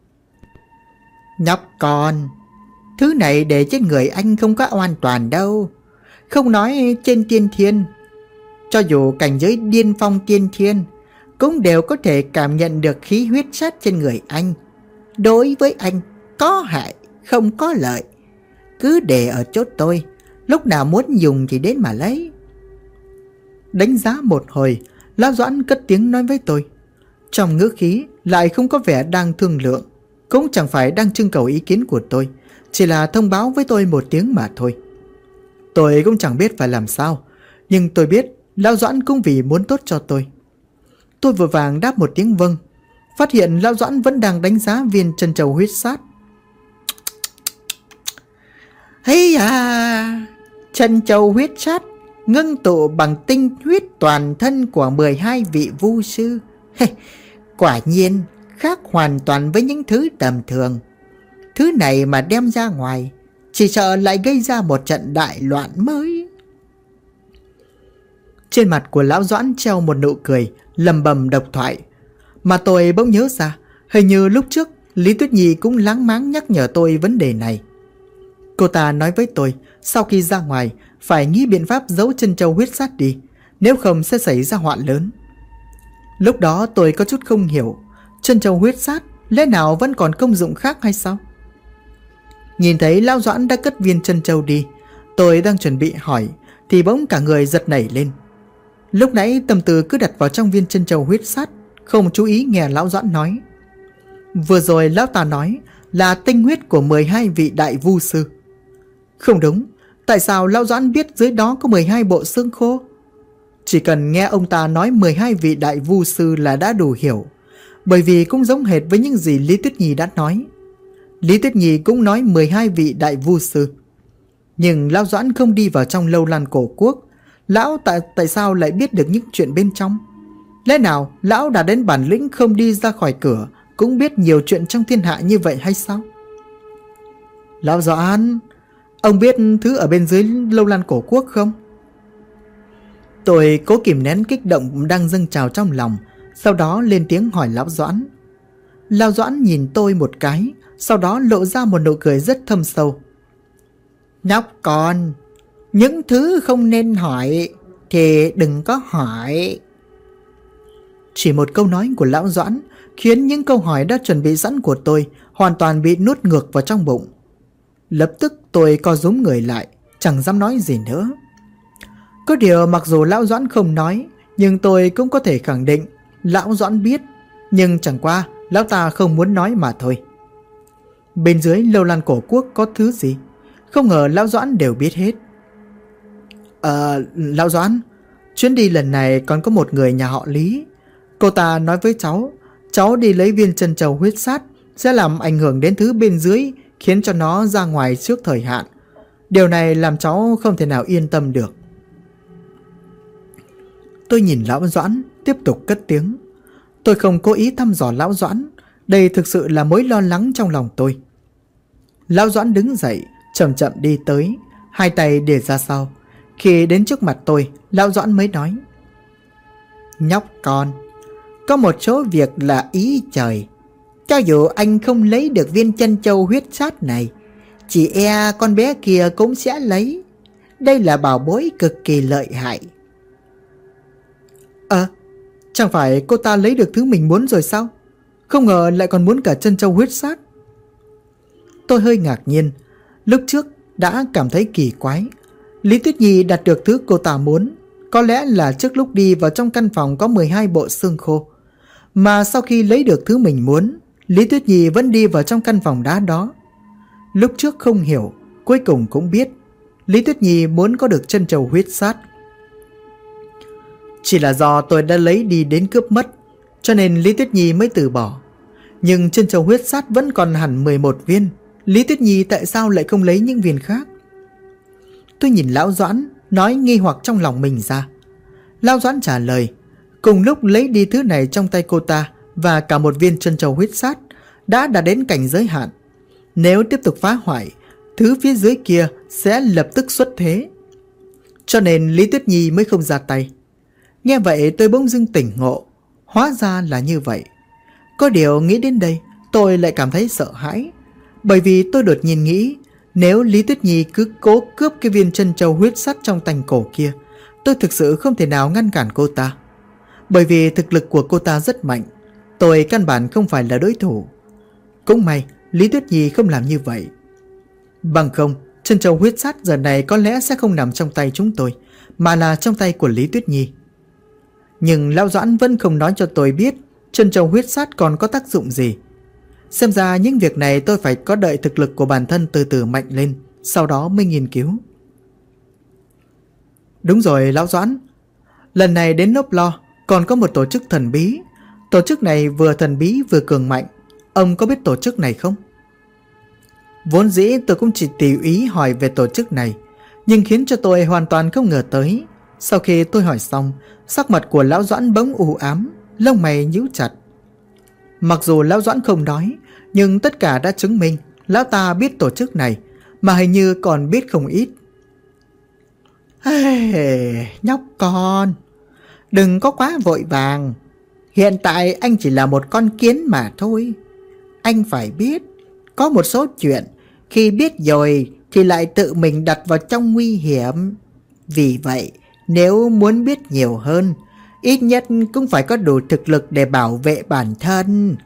Nhóc con, thứ này để trên người anh không có an toàn đâu. Không nói trên tiên thiên, cho dù cảnh giới điên phong tiên thiên cũng đều có thể cảm nhận được khí huyết sát trên người anh. Đối với anh có hại không có lợi. Cứ để ở chỗ tôi, lúc nào muốn dùng thì đến mà lấy. Đánh giá một hồi, lão Doãn cất tiếng nói với tôi. Trong ngữ khí lại không có vẻ đang thương lượng, cũng chẳng phải đang trưng cầu ý kiến của tôi, chỉ là thông báo với tôi một tiếng mà thôi. Tôi cũng chẳng biết phải làm sao, nhưng tôi biết lão Doãn cũng vì muốn tốt cho tôi. Tôi vội vàng đáp một tiếng vâng, phát hiện lão Doãn vẫn đang đánh giá viên chân châu huyết sát. Hey à, chân châu huyết sát ngưng tụ bằng tinh huyết toàn thân của 12 vị vu sư. Quả nhiên khác hoàn toàn với những thứ tầm thường. Thứ này mà đem ra ngoài, chỉ sợ lại gây ra một trận đại loạn mới. Trên mặt của lão Doãn treo một nụ cười, lầm bầm độc thoại. Mà tôi bỗng nhớ ra, hình như lúc trước Lý Tuyết Nhi cũng láng máng nhắc nhở tôi vấn đề này. Cô ta nói với tôi, sau khi ra ngoài, phải nghĩ biện pháp giấu chân châu huyết sát đi, nếu không sẽ xảy ra họa lớn. Lúc đó tôi có chút không hiểu, chân châu huyết sát lẽ nào vẫn còn công dụng khác hay sao? Nhìn thấy lão Doãn đã cất viên chân châu đi, tôi đang chuẩn bị hỏi thì bỗng cả người giật nảy lên. Lúc nãy tâm tư cứ đặt vào trong viên chân châu huyết sát, không chú ý nghe lão Doãn nói. Vừa rồi lão ta nói là tinh huyết của 12 vị đại vu sư. Không đúng, tại sao lão Doãn biết dưới đó có 12 bộ xương khô? Chỉ cần nghe ông ta nói 12 vị đại vu sư là đã đủ hiểu, bởi vì cũng giống hệt với những gì Lý Tuyết Nhi đã nói. Lý Tuyết Nhi cũng nói 12 vị đại vu sư. Nhưng lão Doãn không đi vào trong lâu lan cổ quốc, lão tại sao lại biết được những chuyện bên trong? Lẽ nào lão đã đến bản lĩnh không đi ra khỏi cửa cũng biết nhiều chuyện trong thiên hạ như vậy hay sao? Lão Doãn, ông biết thứ ở bên dưới lâu lan cổ quốc không? Tôi cố kìm nén kích động đang dâng trào trong lòng, sau đó lên tiếng hỏi lão Doãn. Lão Doãn nhìn tôi một cái, sau đó lộ ra một nụ cười rất thâm sâu. Nhóc con, những thứ không nên hỏi thì đừng có hỏi. Chỉ một câu nói của lão Doãn khiến những câu hỏi đã chuẩn bị sẵn của tôi hoàn toàn bị nuốt ngược vào trong bụng. Lập tức tôi co rúm người lại, chẳng dám nói gì nữa. Có điều mặc dù lão Doãn không nói, nhưng tôi cũng có thể khẳng định lão Doãn biết, nhưng chẳng qua lão ta không muốn nói mà thôi. Bên dưới lâu lan cổ quốc có thứ gì? Không ngờ lão Doãn đều biết hết. Lão Doãn, chuyến đi lần này còn có một người nhà họ Lý. Cô ta nói với cháu đi lấy viên chân châu huyết sát sẽ làm ảnh hưởng đến thứ bên dưới, khiến cho nó ra ngoài trước thời hạn. Điều này làm cháu không thể nào yên tâm được. Tôi nhìn Lão Doãn, tiếp tục cất tiếng. Tôi không cố ý thăm dò Lão Doãn, đây thực sự là mối lo lắng trong lòng tôi. Lão Doãn đứng dậy, chậm chậm đi tới, hai tay để ra sau. Khi đến trước mặt tôi, Lão Doãn mới nói: Nhóc con, có một số việc là ý trời. Cho dù anh không lấy được viên chân châu huyết sát này, chỉ e con bé kia cũng sẽ lấy. Đây là bảo bối cực kỳ lợi hại. Chẳng phải cô ta lấy được thứ mình muốn rồi sao? Không ngờ lại còn muốn cả chân châu huyết sát. Tôi hơi ngạc nhiên. Lúc trước đã cảm thấy kỳ quái. Lý Tuyết Nhi đạt được thứ cô ta muốn, có lẽ là trước lúc đi vào trong căn phòng có 12 bộ xương khô. Mà sau khi lấy được thứ mình muốn, Lý Tuyết Nhi vẫn đi vào trong căn phòng đá đó. Lúc trước không hiểu, cuối cùng cũng biết Lý Tuyết Nhi muốn có được chân châu huyết sát. Chỉ là do tôi đã lấy đi đến cướp mất, cho nên Lý Tuyết Nhi mới từ bỏ. Nhưng chân châu huyết sát vẫn còn hẳn 11 viên. Lý Tuyết Nhi tại sao lại không lấy những viên khác? Tôi nhìn Lão Doãn, nói nghi hoặc trong lòng mình ra. Lão Doãn trả lời: cùng lúc lấy đi thứ này trong tay cô ta và cả một viên chân châu huyết sát đã đạt đến cảnh giới hạn. Nếu tiếp tục phá hoại, thứ phía dưới kia sẽ lập tức xuất thế. Cho nên Lý Tuyết Nhi mới không ra tay. Nghe vậy tôi bỗng dưng tỉnh ngộ. Hóa ra là như vậy. Có điều nghĩ đến đây, tôi lại cảm thấy sợ hãi. Bởi vì tôi đột nhiên nghĩ, nếu Lý Tuyết Nhi cứ cố cướp cái viên chân châu huyết sắt trong tành cổ kia, tôi thực sự không thể nào ngăn cản cô ta. Bởi vì thực lực của cô ta rất mạnh, tôi căn bản không phải là đối thủ. Cũng may Lý Tuyết Nhi không làm như vậy. Bằng không, chân châu huyết sắt giờ này có lẽ sẽ không nằm trong tay chúng tôi, mà là trong tay của Lý Tuyết Nhi. Nhưng Lão Doãn vẫn không nói cho tôi biết chân châu huyết sát còn có tác dụng gì. Xem ra những việc này tôi phải có đợi thực lực của bản thân từ từ mạnh lên, sau đó mới nghiên cứu. Đúng rồi Lão Doãn, lần này đến Nốp Lo còn có một tổ chức thần bí. Tổ chức này vừa thần bí vừa cường mạnh. Ông có biết tổ chức này không? Vốn dĩ tôi cũng chỉ tùy ý hỏi về tổ chức này, nhưng khiến cho tôi hoàn toàn không ngờ tới. Sau khi tôi hỏi xong, sắc mặt của Lão Doãn bỗng u ám, lông mày nhíu chặt. Mặc dù Lão Doãn không nói, nhưng tất cả đã chứng minh Lão ta biết tổ chức này, mà hình như còn biết không ít. Nhóc con, đừng có quá vội vàng. Hiện tại anh chỉ là một con kiến mà thôi. Anh phải biết, có một số chuyện khi biết rồi thì lại tự mình đặt vào trong nguy hiểm. Vì vậy, nếu muốn biết nhiều hơn, ít nhất cũng phải có đủ thực lực để bảo vệ bản thân.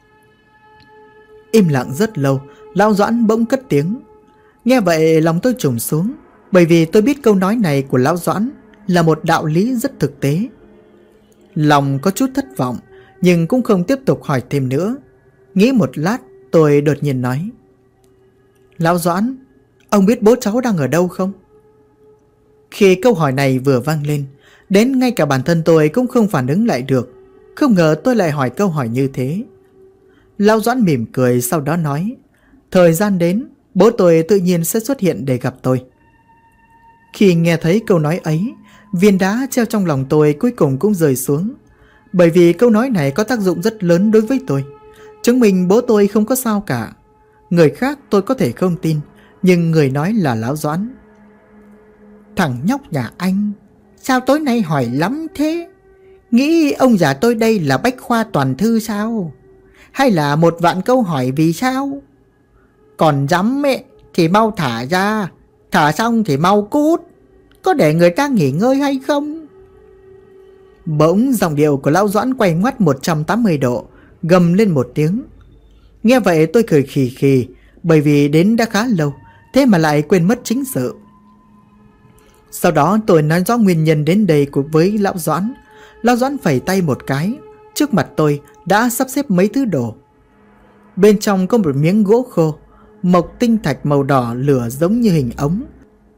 Im lặng rất lâu, Lão Doãn bỗng cất tiếng. Nghe vậy lòng tôi trùng xuống, bởi vì tôi biết câu nói này của Lão Doãn là một đạo lý rất thực tế. Lòng có chút thất vọng, nhưng cũng không tiếp tục hỏi thêm nữa. Nghĩ một lát, tôi đột nhiên nói: Lão Doãn, ông biết bố cháu đang ở đâu không? Khi câu hỏi này vừa vang lên, đến ngay cả bản thân tôi cũng không phản ứng lại được. Không ngờ tôi lại hỏi câu hỏi như thế. Lão Doãn mỉm cười, sau đó nói: thời gian đến, bố tôi tự nhiên sẽ xuất hiện để gặp tôi. Khi nghe thấy câu nói ấy, viên đá treo trong lòng tôi cuối cùng cũng rơi xuống. Bởi vì câu nói này có tác dụng rất lớn đối với tôi, chứng minh bố tôi không có sao cả. Người khác tôi có thể không tin, nhưng người nói là Lão Doãn. Thằng nhóc nhà anh, sao tối nay hỏi lắm thế? Nghĩ ông già tôi đây là bách khoa toàn thư sao? Hay là một vạn câu hỏi vì sao? Còn dám ấy, thì mau thả ra. Thả xong thì mau cút. Có để người ta nghỉ ngơi hay không? Bỗng giọng điệu của Lão Doãn quay ngoắt 180 độ, gầm lên một tiếng. Nghe vậy tôi cười khì khì, bởi vì đến đã khá lâu, thế mà lại quên mất chính sự. Sau đó tôi nói rõ nguyên nhân đến đây với Lão Doãn. Lão Doãn phẩy tay một cái, trước mặt tôi đã sắp xếp mấy thứ đồ. Bên trong có một miếng gỗ khô, mộc tinh thạch màu đỏ lửa giống như hình ống.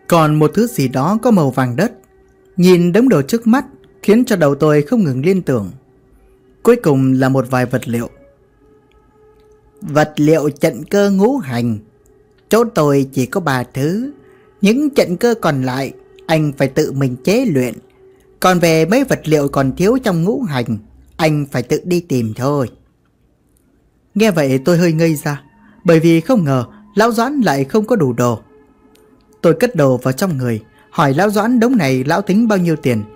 còn một thứ gì đó có màu vàng đất. Nhìn đống đồ trước mắt khiến cho đầu tôi không ngừng liên tưởng. Cuối cùng là một vài vật liệu. Vật liệu trận cơ ngũ hành. Chỗ tôi chỉ có 3 thứ. Những trận cơ còn lại anh phải tự mình chế luyện. Còn về mấy vật liệu còn thiếu trong ngũ hành, anh phải tự đi tìm thôi. Nghe vậy tôi hơi ngây ra, bởi vì không ngờ Lão Doãn lại không có đủ đồ. Tôi cất đồ vào trong người, hỏi Lão Doãn đống này lão tính bao nhiêu tiền.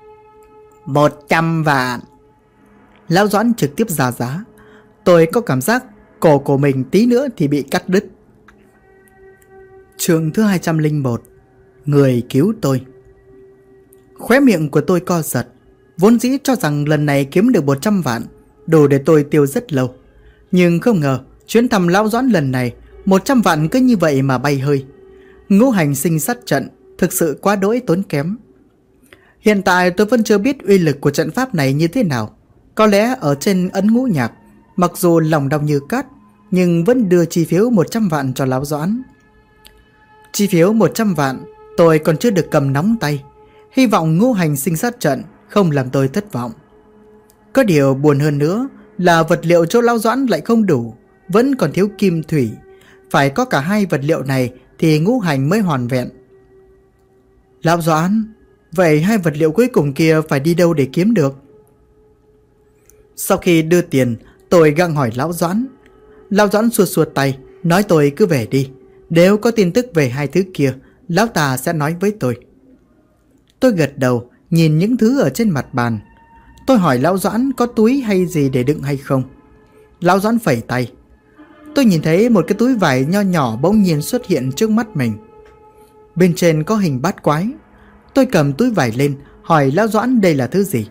100 vạn. Lão Doãn trực tiếp ra giá. Tôi có cảm giác cổ của mình tí nữa thì bị cắt đứt. Chương thứ 201. Người cứu tôi. Khóe miệng của tôi co giật. Vốn dĩ cho rằng lần này kiếm được 100 vạn đủ để tôi tiêu rất lâu. Nhưng không ngờ chuyến thăm Lão Doãn lần này 100 vạn cứ như vậy mà bay hơi. Ngũ hành sinh sát trận thực sự quá đỗi tốn kém. Hiện tại tôi vẫn chưa biết uy lực của trận pháp này như thế nào. Có lẽ ở trên ấn ngũ nhạc, mặc dù lòng đau như cát, nhưng vẫn đưa chi phiếu 100 vạn cho Lão Doãn. Chi phiếu 100 vạn tôi còn chưa được cầm nóng tay. Hy vọng ngũ hành sinh sát trận không làm tôi thất vọng. Có điều buồn hơn nữa là vật liệu chỗ Lão Doãn lại không đủ, vẫn còn thiếu kim thủy. Phải có cả hai vật liệu này thì ngũ hành mới hoàn vẹn. Lão Doãn, vậy hai vật liệu cuối cùng kia phải đi đâu để kiếm được? Sau khi đưa tiền, tôi gặng hỏi Lão Doãn. Lão Doãn xua xua tay, nói tôi cứ về đi. Nếu có tin tức về hai thứ kia, Lão ta sẽ nói với tôi. Tôi gật đầu, nhìn những thứ ở trên mặt bàn. Tôi hỏi Lão Doãn có túi hay gì để đựng hay không. Lão Doãn phẩy tay. Tôi nhìn thấy một cái túi vải nho nhỏ bỗng nhiên xuất hiện trước mắt mình. Bên trên có hình bát quái. Tôi cầm túi vải lên, hỏi Lão Doãn đây là thứ gì.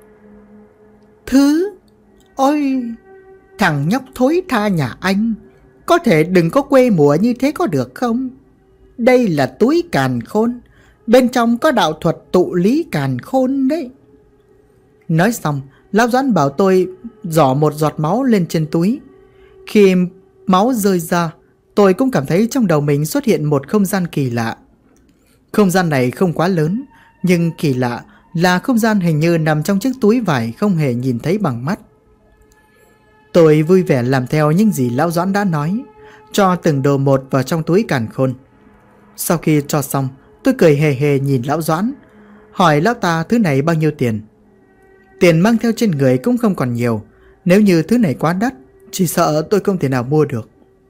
Thứ? Ôi, thằng nhóc thối tha nhà anh, có thể đừng có quê mùa như thế có được không? Đây là túi càn khôn, bên trong có đạo thuật tụ lý càn khôn đấy. Nói xong, Lão Doãn bảo tôi giỏ một giọt máu lên trên túi. Khi máu rơi ra, tôi cũng cảm thấy trong đầu mình xuất hiện một không gian kỳ lạ. Không gian này không quá lớn, nhưng kỳ lạ là không gian hình như nằm trong chiếc túi vải không hề nhìn thấy bằng mắt. Tôi vui vẻ làm theo những gì Lão Doãn đã nói, cho từng đồ một vào trong túi càn khôn. Sau khi cho xong, tôi cười hề hề nhìn Lão Doãn, hỏi Lão ta thứ này bao nhiêu tiền. Tiền mang theo trên người cũng không còn nhiều, nếu như thứ này quá đắt, chỉ sợ tôi không thể nào mua được.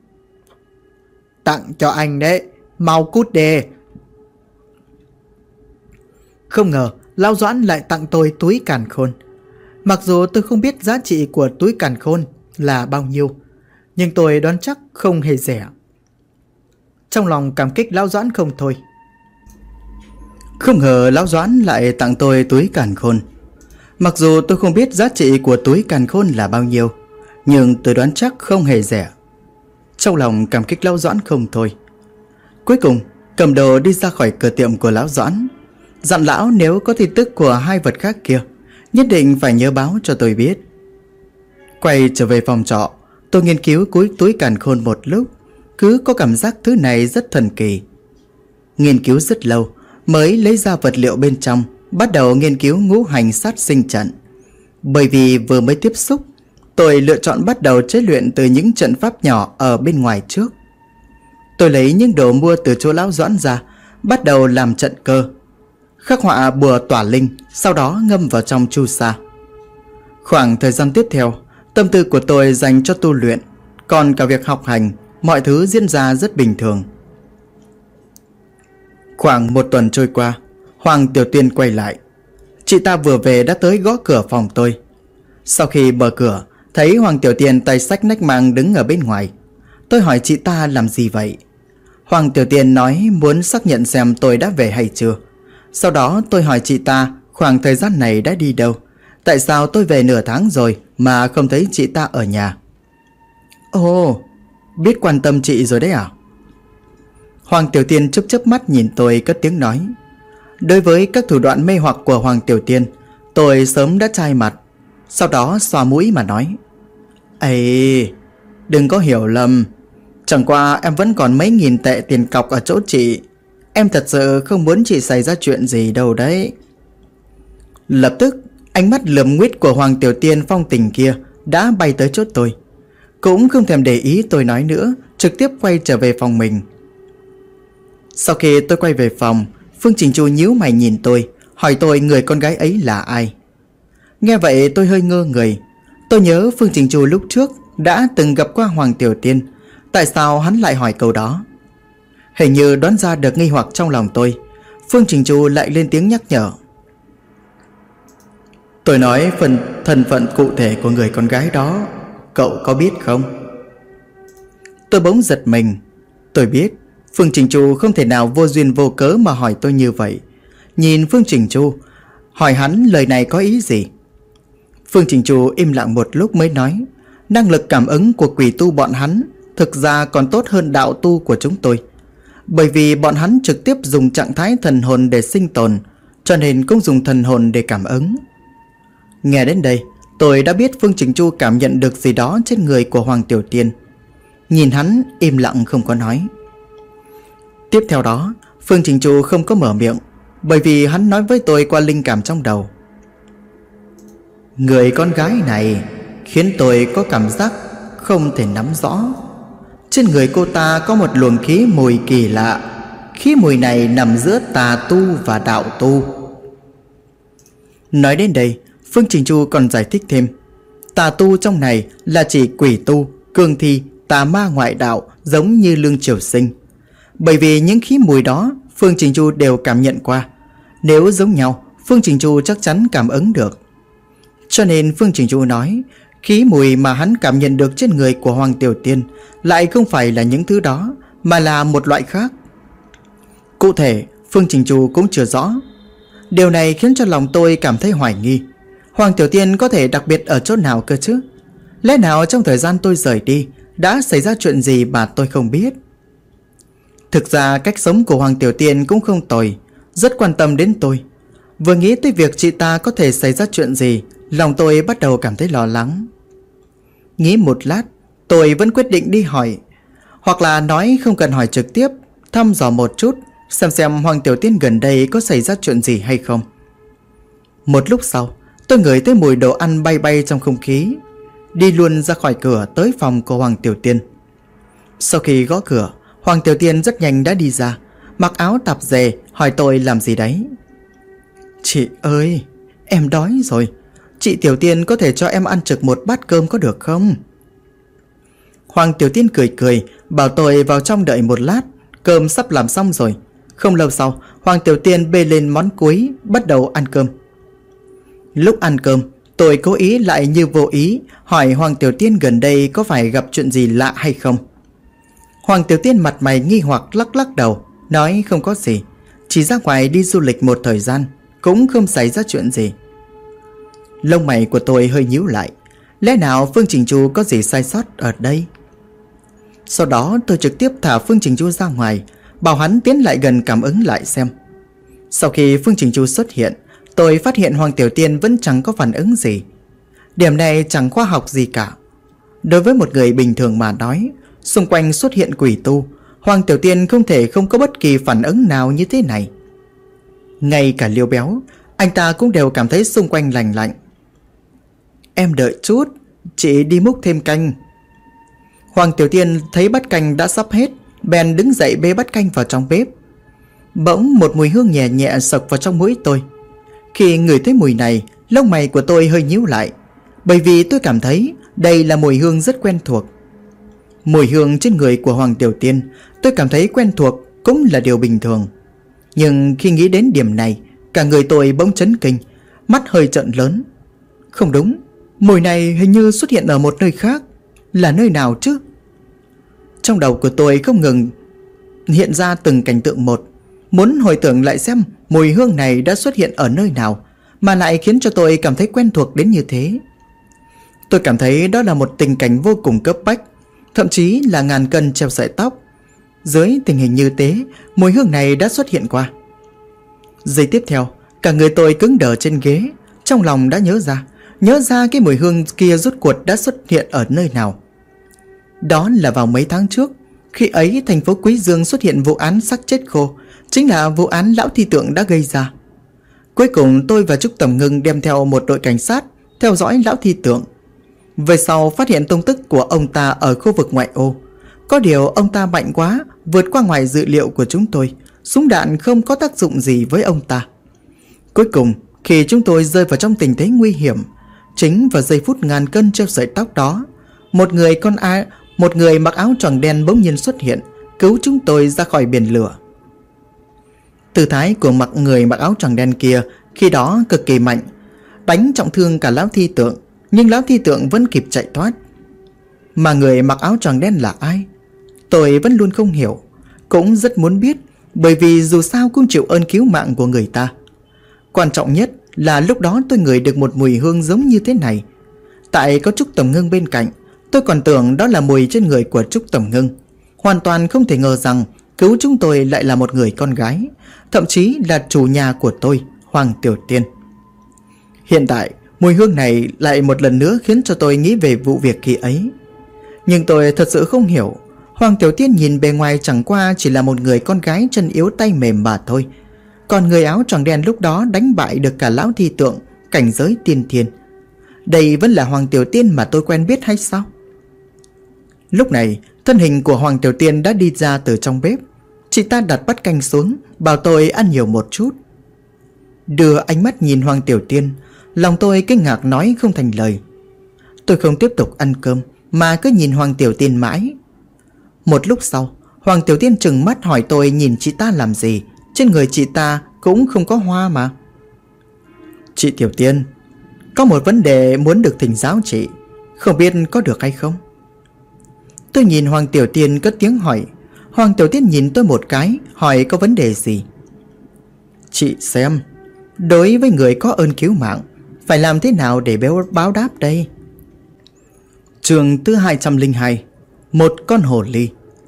Tặng cho anh đấy, mau cút đi. Không ngờ Lão Doãn lại tặng tôi túi càn khôn. Mặc dù tôi không biết giá trị của túi càn khôn là bao nhiêu, nhưng tôi đoán chắc không hề rẻ. Trong lòng cảm kích Lão Doãn không thôi. Không ngờ Lão Doãn lại tặng tôi túi càn khôn. Mặc dù tôi không biết giá trị của túi càn khôn là bao nhiêu, nhưng tôi đoán chắc không hề rẻ. Trong lòng cảm kích Lão Doãn không thôi. Cuối cùng cầm đồ đi ra khỏi cửa tiệm của Lão Doãn, dặn lão nếu có tin tức của hai vật khác kia nhất định phải nhớ báo cho tôi biết. Quay trở về phòng trọ, tôi nghiên cứu túi càn khôn một lúc, cứ có cảm giác thứ này rất thần kỳ. Nghiên cứu rất lâu mới lấy ra vật liệu bên trong, bắt đầu nghiên cứu ngũ hành sát sinh trận. Bởi vì vừa mới tiếp xúc, tôi lựa chọn bắt đầu chế luyện từ những trận pháp nhỏ ở bên ngoài trước. Tôi lấy những đồ mua từ chỗ Lão Doãn ra, bắt đầu làm trận cơ, khắc họa bùa tỏa linh, sau đó ngâm vào trong chu sa. Khoảng thời gian tiếp theo, tâm tư của tôi dành cho tu luyện, còn cả việc học hành, mọi thứ diễn ra rất bình thường. Khoảng 1 tuần trôi qua, Hoàng Tiểu Tiên quay lại. Chị ta vừa về đã tới gõ cửa phòng tôi. Sau khi mở cửa, thấy Hoàng Tiểu Tiên tay xách nách mang đứng ở bên ngoài. Tôi hỏi chị ta làm gì vậy. Hoàng Tiểu Tiên nói muốn xác nhận xem tôi đã về hay chưa. Sau đó tôi hỏi chị ta khoảng thời gian này đã đi đâu, tại sao tôi về nửa tháng rồi mà không thấy chị ta ở nhà. Ồ, biết quan tâm chị rồi đấy à? Hoàng Tiểu Tiên chớp chớp mắt nhìn tôi cất tiếng nói. Đối với các thủ đoạn mê hoặc của Hoàng Tiểu Tiên, tôi sớm đã chai mặt. Sau đó xoa mũi mà nói. Ây, đừng có hiểu lầm, chẳng qua em vẫn còn mấy nghìn tệ tiền cọc ở chỗ chị. Em thật sự không muốn chị xảy ra chuyện gì đâu đấy. Lập tức ánh mắt lườm nguýt của Hoàng Tiểu Tiên phong tình kia đã bay tới chỗ tôi. Cũng không thèm để ý tôi nói nữa, trực tiếp quay trở về phòng mình. Sau khi tôi quay về phòng, Phương Trình Chu nhíu mày nhìn tôi, hỏi tôi người con gái ấy là ai. Nghe vậy tôi hơi ngơ người. Tôi nhớ Phương Trình Chu lúc trước đã từng gặp qua Hoàng Tiểu Tiên. Tại sao hắn lại hỏi câu đó? Hình như đoán ra được nghi hoặc trong lòng tôi, Phương Trình Chu lại lên tiếng nhắc nhở. Tôi nói thân phận cụ thể của người con gái đó, cậu có biết không? Tôi bỗng giật mình. Tôi biết Phương Trình Chu không thể nào vô duyên vô cớ mà hỏi tôi như vậy. Nhìn Phương Trình Chu, hỏi hắn lời này có ý gì? Phương Trình Chu im lặng một lúc mới nói, năng lực cảm ứng của quỷ tu bọn hắn thực ra còn tốt hơn đạo tu của chúng tôi. Bởi vì bọn hắn trực tiếp dùng trạng thái thần hồn để sinh tồn, cho nên cũng dùng thần hồn để cảm ứng. Nghe đến đây, tôi đã biết Phương Trình Chu cảm nhận được gì đó trên người của Hoàng Tiểu Tiên. Nhìn hắn im lặng không có nói. Tiếp theo đó, Phương Trình Chu không có mở miệng, bởi vì hắn nói với tôi qua linh cảm trong đầu. Người con gái này khiến tôi có cảm giác không thể nắm rõ. Trên người cô ta có một luồng khí mùi kỳ lạ. Khí mùi này nằm giữa tà tu và đạo tu. Nói đến đây, Phương Trình Chu còn giải thích thêm. Tà tu trong này là chỉ quỷ tu, cương thi, tà ma ngoại đạo, giống như Lương Triều Sinh. Bởi vì những khí mùi đó Phương Trình Chu đều cảm nhận qua. Nếu giống nhau, Phương Trình Chu chắc chắn cảm ứng được. Cho nên Phương Trình Chu nói, khí mùi mà hắn cảm nhận được trên người của Hoàng Tiểu Tiên lại không phải là những thứ đó, mà là một loại khác. Cụ thể, Phương Trình Chu cũng chưa rõ. Điều này khiến cho lòng tôi cảm thấy hoài nghi. Hoàng Tiểu Tiên có thể đặc biệt ở chỗ nào cơ chứ? Lẽ nào trong thời gian tôi rời đi đã xảy ra chuyện gì mà tôi không biết? Thực ra cách sống của Hoàng Tiểu Tiên cũng không tồi, rất quan tâm đến tôi. Vừa nghĩ tới việc chị ta có thể xảy ra chuyện gì, lòng tôi bắt đầu cảm thấy lo lắng. Nghĩ một lát, tôi vẫn quyết định đi hỏi. Hoặc là nói không cần hỏi trực tiếp, thăm dò một chút, xem Hoàng Tiểu Tiên gần đây có xảy ra chuyện gì hay không. Một lúc sau, tôi ngửi thấy mùi đồ ăn bay bay trong không khí. Đi luôn ra khỏi cửa tới phòng của Hoàng Tiểu Tiên. Sau khi gõ cửa, Hoàng Tiểu Tiên rất nhanh đã đi ra, mặc áo tạp dề, hỏi tôi làm gì đấy. Chị ơi, em đói rồi. Chị Tiểu Tiên có thể cho em ăn trực một bát cơm có được không? Hoàng Tiểu Tiên cười cười, bảo tôi vào trong đợi một lát, cơm sắp làm xong rồi. Không lâu sau, Hoàng Tiểu Tiên bê lên món cuối, bắt đầu ăn cơm. Lúc ăn cơm, tôi cố ý lại như vô ý hỏi Hoàng Tiểu Tiên gần đây có phải gặp chuyện gì lạ hay không. Hoàng Tiểu Tiên mặt mày nghi hoặc lắc lắc đầu, nói không có gì, chỉ ra ngoài đi du lịch một thời gian, cũng không xảy ra chuyện gì. Lông mày của tôi hơi nhíu lại, lẽ nào Phương Trình Chu có gì sai sót ở đây? Sau đó tôi trực tiếp thả Phương Trình Chu ra ngoài, bảo hắn tiến lại gần cảm ứng lại xem. Sau khi Phương Trình Chu xuất hiện, tôi phát hiện Hoàng Tiểu Tiên vẫn chẳng có phản ứng gì. Điểm này chẳng khoa học gì cả. Đối với một người bình thường mà nói, xung quanh xuất hiện quỷ tu, Hoàng Tiểu Tiên không thể không có bất kỳ phản ứng nào như thế này. Ngay cả Liêu Béo, anh ta cũng đều cảm thấy xung quanh lành lạnh. Em đợi chút, chị đi múc thêm canh. Hoàng Tiểu Tiên thấy bát canh đã sắp hết, bèn đứng dậy bê bát canh vào trong bếp. Bỗng một mùi hương nhẹ nhẹ sộc vào trong mũi tôi. Khi ngửi thấy mùi này, lông mày của tôi hơi nhíu lại, bởi vì tôi cảm thấy đây là mùi hương rất quen thuộc. Mùi hương trên người của Hoàng Tiểu Tiên tôi cảm thấy quen thuộc cũng là điều bình thường. Nhưng khi nghĩ đến điểm này, cả người tôi bỗng chấn kinh, mắt hơi trợn lớn. Không đúng, mùi này hình như xuất hiện ở một nơi khác. Là nơi nào chứ? Trong đầu của tôi không ngừng hiện ra từng cảnh tượng một, muốn hồi tưởng lại xem mùi hương này đã xuất hiện ở nơi nào mà lại khiến cho tôi cảm thấy quen thuộc đến như thế. Tôi cảm thấy đó là một tình cảnh vô cùng cấp bách, thậm chí là ngàn cân treo sợi tóc. Dưới tình hình như thế, mùi hương này đã xuất hiện qua. Giây tiếp theo, cả người tôi cứng đờ trên ghế, trong lòng đã nhớ ra cái mùi hương kia rốt cuộc đã xuất hiện ở nơi nào. Đó là vào mấy tháng trước, Khi ấy thành phố Quý Dương xuất hiện vụ án xác chết khô, chính là vụ án lão thi tượng đã gây ra. Cuối cùng tôi và Trúc Tầm Ngưng đem theo một đội cảnh sát theo dõi lão thi tượng. Về sau phát hiện tung tích của ông ta ở khu vực ngoại ô. Có điều ông ta mạnh quá, vượt qua ngoài dự liệu của chúng tôi. Súng đạn không có tác dụng gì với ông ta. Cuối cùng, khi chúng tôi rơi vào trong tình thế nguy hiểm, chính vào giây phút ngàn cân treo sợi tóc đó, một người mặc áo choàng đen bỗng nhiên xuất hiện, cứu chúng tôi ra khỏi biển lửa. Tư thái của người mặc áo choàng đen kia khi đó cực kỳ mạnh, đánh trọng thương cả lão thi tượng, nhưng lão thi tượng vẫn kịp chạy thoát. Mà người mặc áo choàng đen là ai? Tôi vẫn luôn không hiểu, cũng rất muốn biết, bởi vì dù sao cũng chịu ơn cứu mạng của người ta. Quan trọng nhất là lúc đó tôi ngửi được một mùi hương giống như thế này. Tại có Trúc Tầm Ngưng bên cạnh, tôi còn tưởng đó là mùi trên người của Trúc Tầm Ngưng. Hoàn toàn không thể ngờ rằng cứu chúng tôi lại là một người con gái, thậm chí là chủ nhà của tôi, Hoàng Tiểu Tiên. Hiện tại, mùi hương này lại một lần nữa khiến cho tôi nghĩ về vụ việc khi ấy. Nhưng tôi thật sự không hiểu, Hoàng Tiểu Tiên nhìn bề ngoài chẳng qua chỉ là một người con gái chân yếu tay mềm mà thôi. Còn người áo choàng đen lúc đó đánh bại được cả lão thi tượng, cảnh giới tiên thiên. Đây vẫn là Hoàng Tiểu Tiên mà tôi quen biết hay sao? Lúc này, thân hình của Hoàng Tiểu Tiên đã đi ra từ trong bếp. Chị ta đặt bát canh xuống, bảo tôi ăn nhiều một chút. Đưa ánh mắt nhìn Hoàng Tiểu Tiên, lòng tôi kinh ngạc nói không thành lời. Tôi không tiếp tục ăn cơm, mà cứ nhìn Hoàng Tiểu Tiên mãi. Một lúc sau, Hoàng Tiểu Tiên trừng mắt hỏi tôi nhìn chị ta làm gì. Trên người chị ta cũng không có hoa mà. Chị Tiểu Tiên, có một vấn đề muốn được thỉnh giáo chị, không biết có được hay không? Tôi nhìn Hoàng Tiểu Tiên cất tiếng hỏi. Hoàng Tiểu Tiên nhìn tôi một cái, hỏi có vấn đề gì. Chị xem, đối với người có ơn cứu mạng, phải làm thế nào để báo đáp đây? Chương thứ 202, một con hồ ly.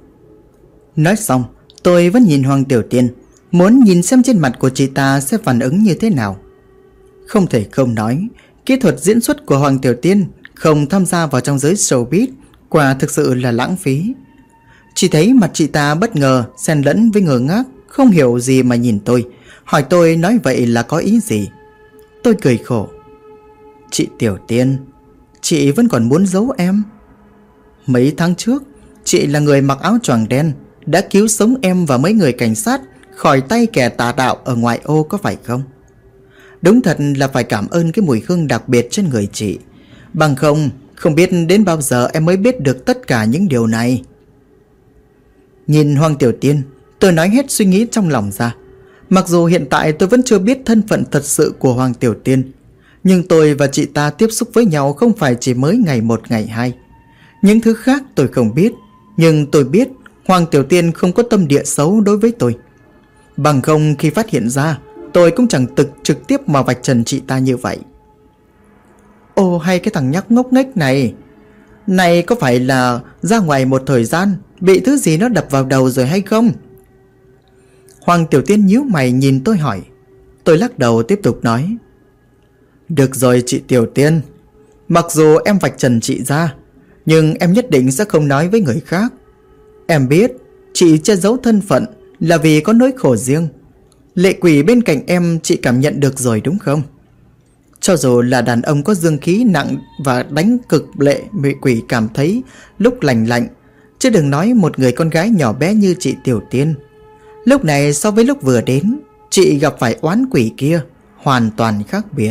Nói xong, tôi vẫn nhìn Hoàng Tiểu Tiên, muốn nhìn xem trên mặt của chị ta sẽ phản ứng như thế nào. Không thể không nói, kỹ thuật diễn xuất của Hoàng Tiểu Tiên không tham gia vào trong giới showbiz quả thực sự là lãng phí. Chỉ thấy mặt chị ta bất ngờ xen lẫn với ngơ ngác, không hiểu gì mà nhìn tôi, hỏi tôi nói vậy là có ý gì. Tôi cười khổ. Chị Tiểu Tiên, chị vẫn còn muốn giấu em. Mấy tháng trước, chị là người mặc áo choàng đen, đã cứu sống em và mấy người cảnh sát khỏi tay kẻ tà đạo ở ngoại ô có phải không? Đúng thật là phải cảm ơn cái mùi hương đặc biệt trên người chị. Bằng không biết đến bao giờ em mới biết được tất cả những điều này. Nhìn Hoàng Tiểu Tiên, tôi nói hết suy nghĩ trong lòng ra. Mặc dù hiện tại tôi vẫn chưa biết thân phận thật sự của Hoàng Tiểu Tiên, nhưng tôi và chị ta tiếp xúc với nhau không phải chỉ mới ngày một ngày hai. Những thứ khác tôi không biết, nhưng tôi biết Hoàng Tiểu Tiên không có tâm địa xấu đối với tôi. Bằng không khi phát hiện ra, tôi cũng chẳng trực tiếp mà vạch trần chị ta như vậy. Ồ, hay cái thằng nhóc ngốc nghếch này. Này có phải là ra ngoài một thời gian bị thứ gì nó đập vào đầu rồi hay không? Hoàng Tiểu Tiên nhíu mày nhìn tôi hỏi. Tôi lắc đầu tiếp tục nói. Được rồi chị Tiểu Tiên, mặc dù em vạch trần chị ra, nhưng em nhất định sẽ không nói với người khác. Em biết chị che giấu thân phận là vì có nỗi khổ riêng. Lệ quỷ bên cạnh em chị cảm nhận được rồi đúng không? Cho dù là đàn ông có dương khí nặng và đánh cực lệ bị quỷ cảm thấy lúc lành lạnh, chứ đừng nói một người con gái nhỏ bé như chị Tiểu Tiên. Lúc này so với lúc vừa đến, chị gặp phải oán quỷ kia hoàn toàn khác biệt.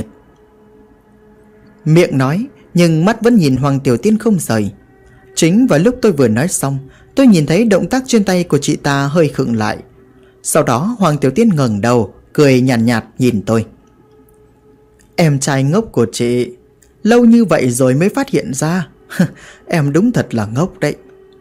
Miệng nói nhưng mắt vẫn nhìn Hoàng Tiểu Tiên không rời. Chính vào lúc tôi vừa nói xong, tôi nhìn thấy động tác trên tay của chị ta hơi khựng lại. Sau đó Hoàng Tiểu Tiên ngẩng đầu, cười nhàn nhạt nhìn tôi. Em trai ngốc của chị, lâu như vậy rồi mới phát hiện ra. Em đúng thật là ngốc đấy.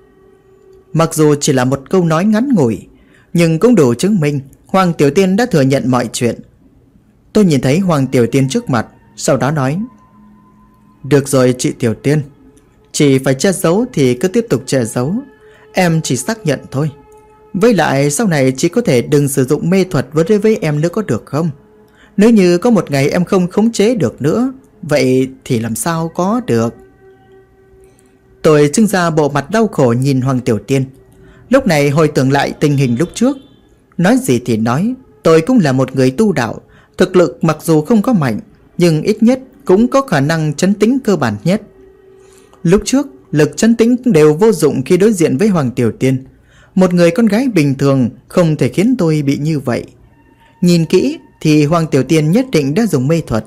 Mặc dù chỉ là một câu nói ngắn ngủi, nhưng cũng đủ chứng minh Hoàng Tiểu Tiên đã thừa nhận mọi chuyện. Tôi nhìn thấy Hoàng Tiểu Tiên trước mặt, sau đó nói. Được rồi chị Tiểu Tiên, chị phải che giấu thì cứ tiếp tục che giấu. Em chỉ xác nhận thôi. Với lại sau này chị có thể đừng sử dụng mê thuật với em nữa có được không? Nếu như có một ngày em không khống chế được nữa, vậy thì làm sao có được? Tôi trưng ra bộ mặt đau khổ nhìn Hoàng Tiểu Tiên. Lúc này hồi tưởng lại tình hình lúc trước, nói gì thì nói, tôi cũng là một người tu đạo. Thực lực mặc dù không có mạnh, nhưng ít nhất cũng có khả năng trấn tĩnh cơ bản nhất. Lúc trước, lực trấn tĩnh đều vô dụng khi đối diện với Hoàng Tiểu Tiên. Một người con gái bình thường không thể khiến tôi bị như vậy. Nhìn kỹ thì Hoàng Tiểu Tiên nhất định đã dùng mê thuật.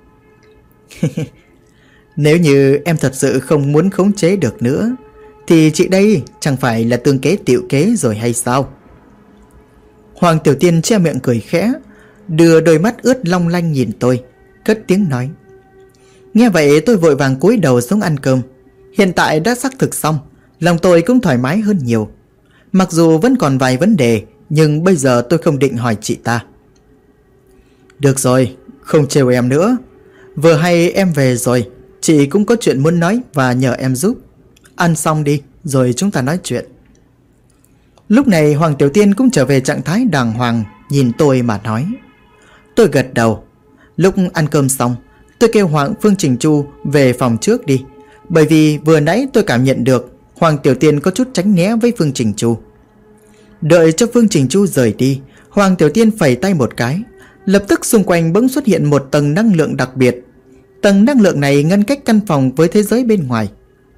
Nếu như em thật sự không muốn khống chế được nữa, thì chị đây chẳng phải là tương kế tựu kế rồi hay sao? Hoàng Tiểu Tiên che miệng cười khẽ, đưa đôi mắt ướt long lanh nhìn tôi, cất tiếng nói. Nghe vậy tôi vội vàng cúi đầu xuống ăn cơm. Hiện tại đã xác thực xong, lòng tôi cũng thoải mái hơn nhiều. Mặc dù vẫn còn vài vấn đề, nhưng bây giờ tôi không định hỏi chị ta. Được rồi, không trêu em nữa. Vừa hay em về rồi, chị cũng có chuyện muốn nói và nhờ em giúp. Ăn xong đi, rồi chúng ta nói chuyện. Lúc này Hoàng Tiểu Tiên cũng trở về trạng thái đàng hoàng, nhìn tôi mà nói. Tôi gật đầu. Lúc ăn cơm xong, tôi kêu Phương Trình Chu về phòng trước đi. Bởi vì vừa nãy tôi cảm nhận được Hoàng Tiểu Tiên có chút tránh né với Phương Trình Chu. Đợi cho Phương Trình Chu rời đi, Hoàng Tiểu Tiên phẩy tay một cái. Lập tức xung quanh bỗng xuất hiện một tầng năng lượng đặc biệt. Tầng năng lượng này ngăn cách căn phòng với thế giới bên ngoài.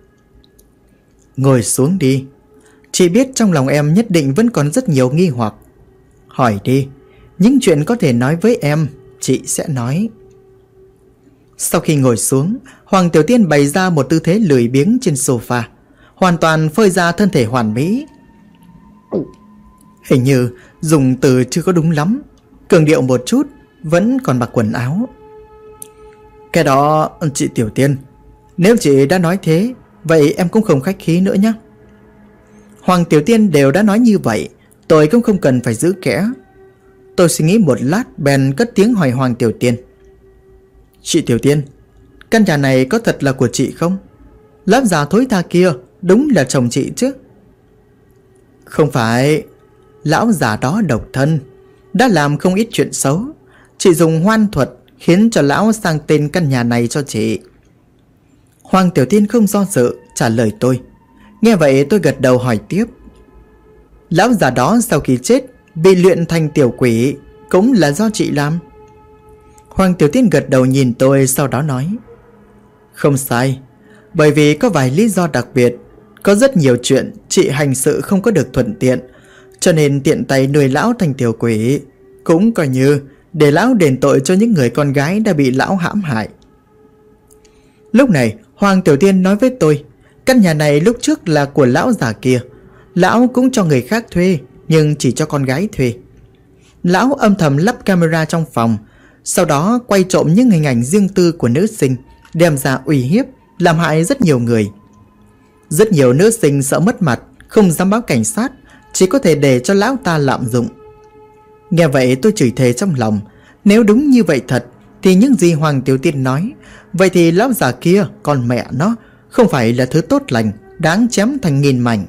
Ngồi xuống đi. Chị biết trong lòng em nhất định vẫn còn rất nhiều nghi hoặc. Hỏi đi, những chuyện có thể nói với em, chị sẽ nói. Sau khi ngồi xuống, Hoàng Tiểu Tiên bày ra một tư thế lười biếng trên sofa, hoàn toàn phơi ra thân thể hoàn mỹ. Hình như dùng từ chưa có đúng lắm, cường điệu một chút, vẫn còn mặc quần áo. Cái đó, chị Tiểu Tiên, nếu chị đã nói thế, vậy em cũng không khách khí nữa nhé. Hoàng Tiểu Tiên đều đã nói như vậy, tôi cũng không cần phải giữ kẽ. Tôi suy nghĩ một lát bèn cất tiếng hỏi Hoàng Tiểu Tiên. Chị Tiểu Tiên, căn nhà này có thật là của chị không? Lão già thối tha kia đúng là chồng chị chứ? Không phải, lão già đó độc thân, đã làm không ít chuyện xấu. Chị dùng hoan thuật khiến cho lão sang tên căn nhà này cho chị. Hoàng Tiểu Tiên không do dự trả lời tôi. Nghe vậy tôi gật đầu hỏi tiếp. Lão già đó sau khi chết bị luyện thành tiểu quỷ cũng là do chị làm? Hoàng Tiểu Tiên gật đầu nhìn tôi, sau đó nói. Không sai, bởi vì có vài lý do đặc biệt. Có rất nhiều chuyện chị hành sự không có được thuận tiện, cho nên tiện tay nuôi lão thành tiểu quỷ, cũng coi như để lão đền tội cho những người con gái đã bị lão hãm hại. Lúc này Hoàng Tiểu Tiên nói với tôi, căn nhà này lúc trước là của lão già kia. Lão cũng cho người khác thuê, nhưng chỉ cho con gái thuê. Lão âm thầm lắp camera trong phòng, sau đó quay trộm những hình ảnh riêng tư của nữ sinh, đem ra uy hiếp, làm hại rất nhiều người. Rất nhiều nữ sinh sợ mất mặt, không dám báo cảnh sát, chỉ có thể để cho lão ta lạm dụng. Nghe vậy tôi chửi thề trong lòng. Nếu đúng như vậy thật, thì những gì Hoàng Tiểu Tiên nói, vậy thì lão già kia, con mẹ nó, không phải là thứ tốt lành, đáng chém thành nghìn mảnh.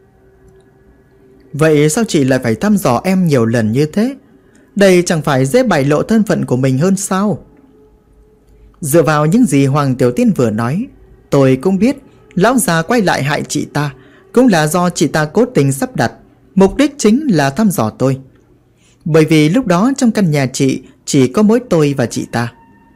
Vậy sao chị lại phải thăm dò em nhiều lần như thế? Đây chẳng phải dễ bại lộ thân phận của mình hơn sao? Dựa vào những gì Hoàng Tiểu Tiên vừa nói, tôi cũng biết lão già quay lại hại chị ta cũng là do chị ta cố tình sắp đặt, mục đích chính là thăm dò tôi. Bởi vì lúc đó trong căn nhà chị chỉ có mỗi tôi và chị ta.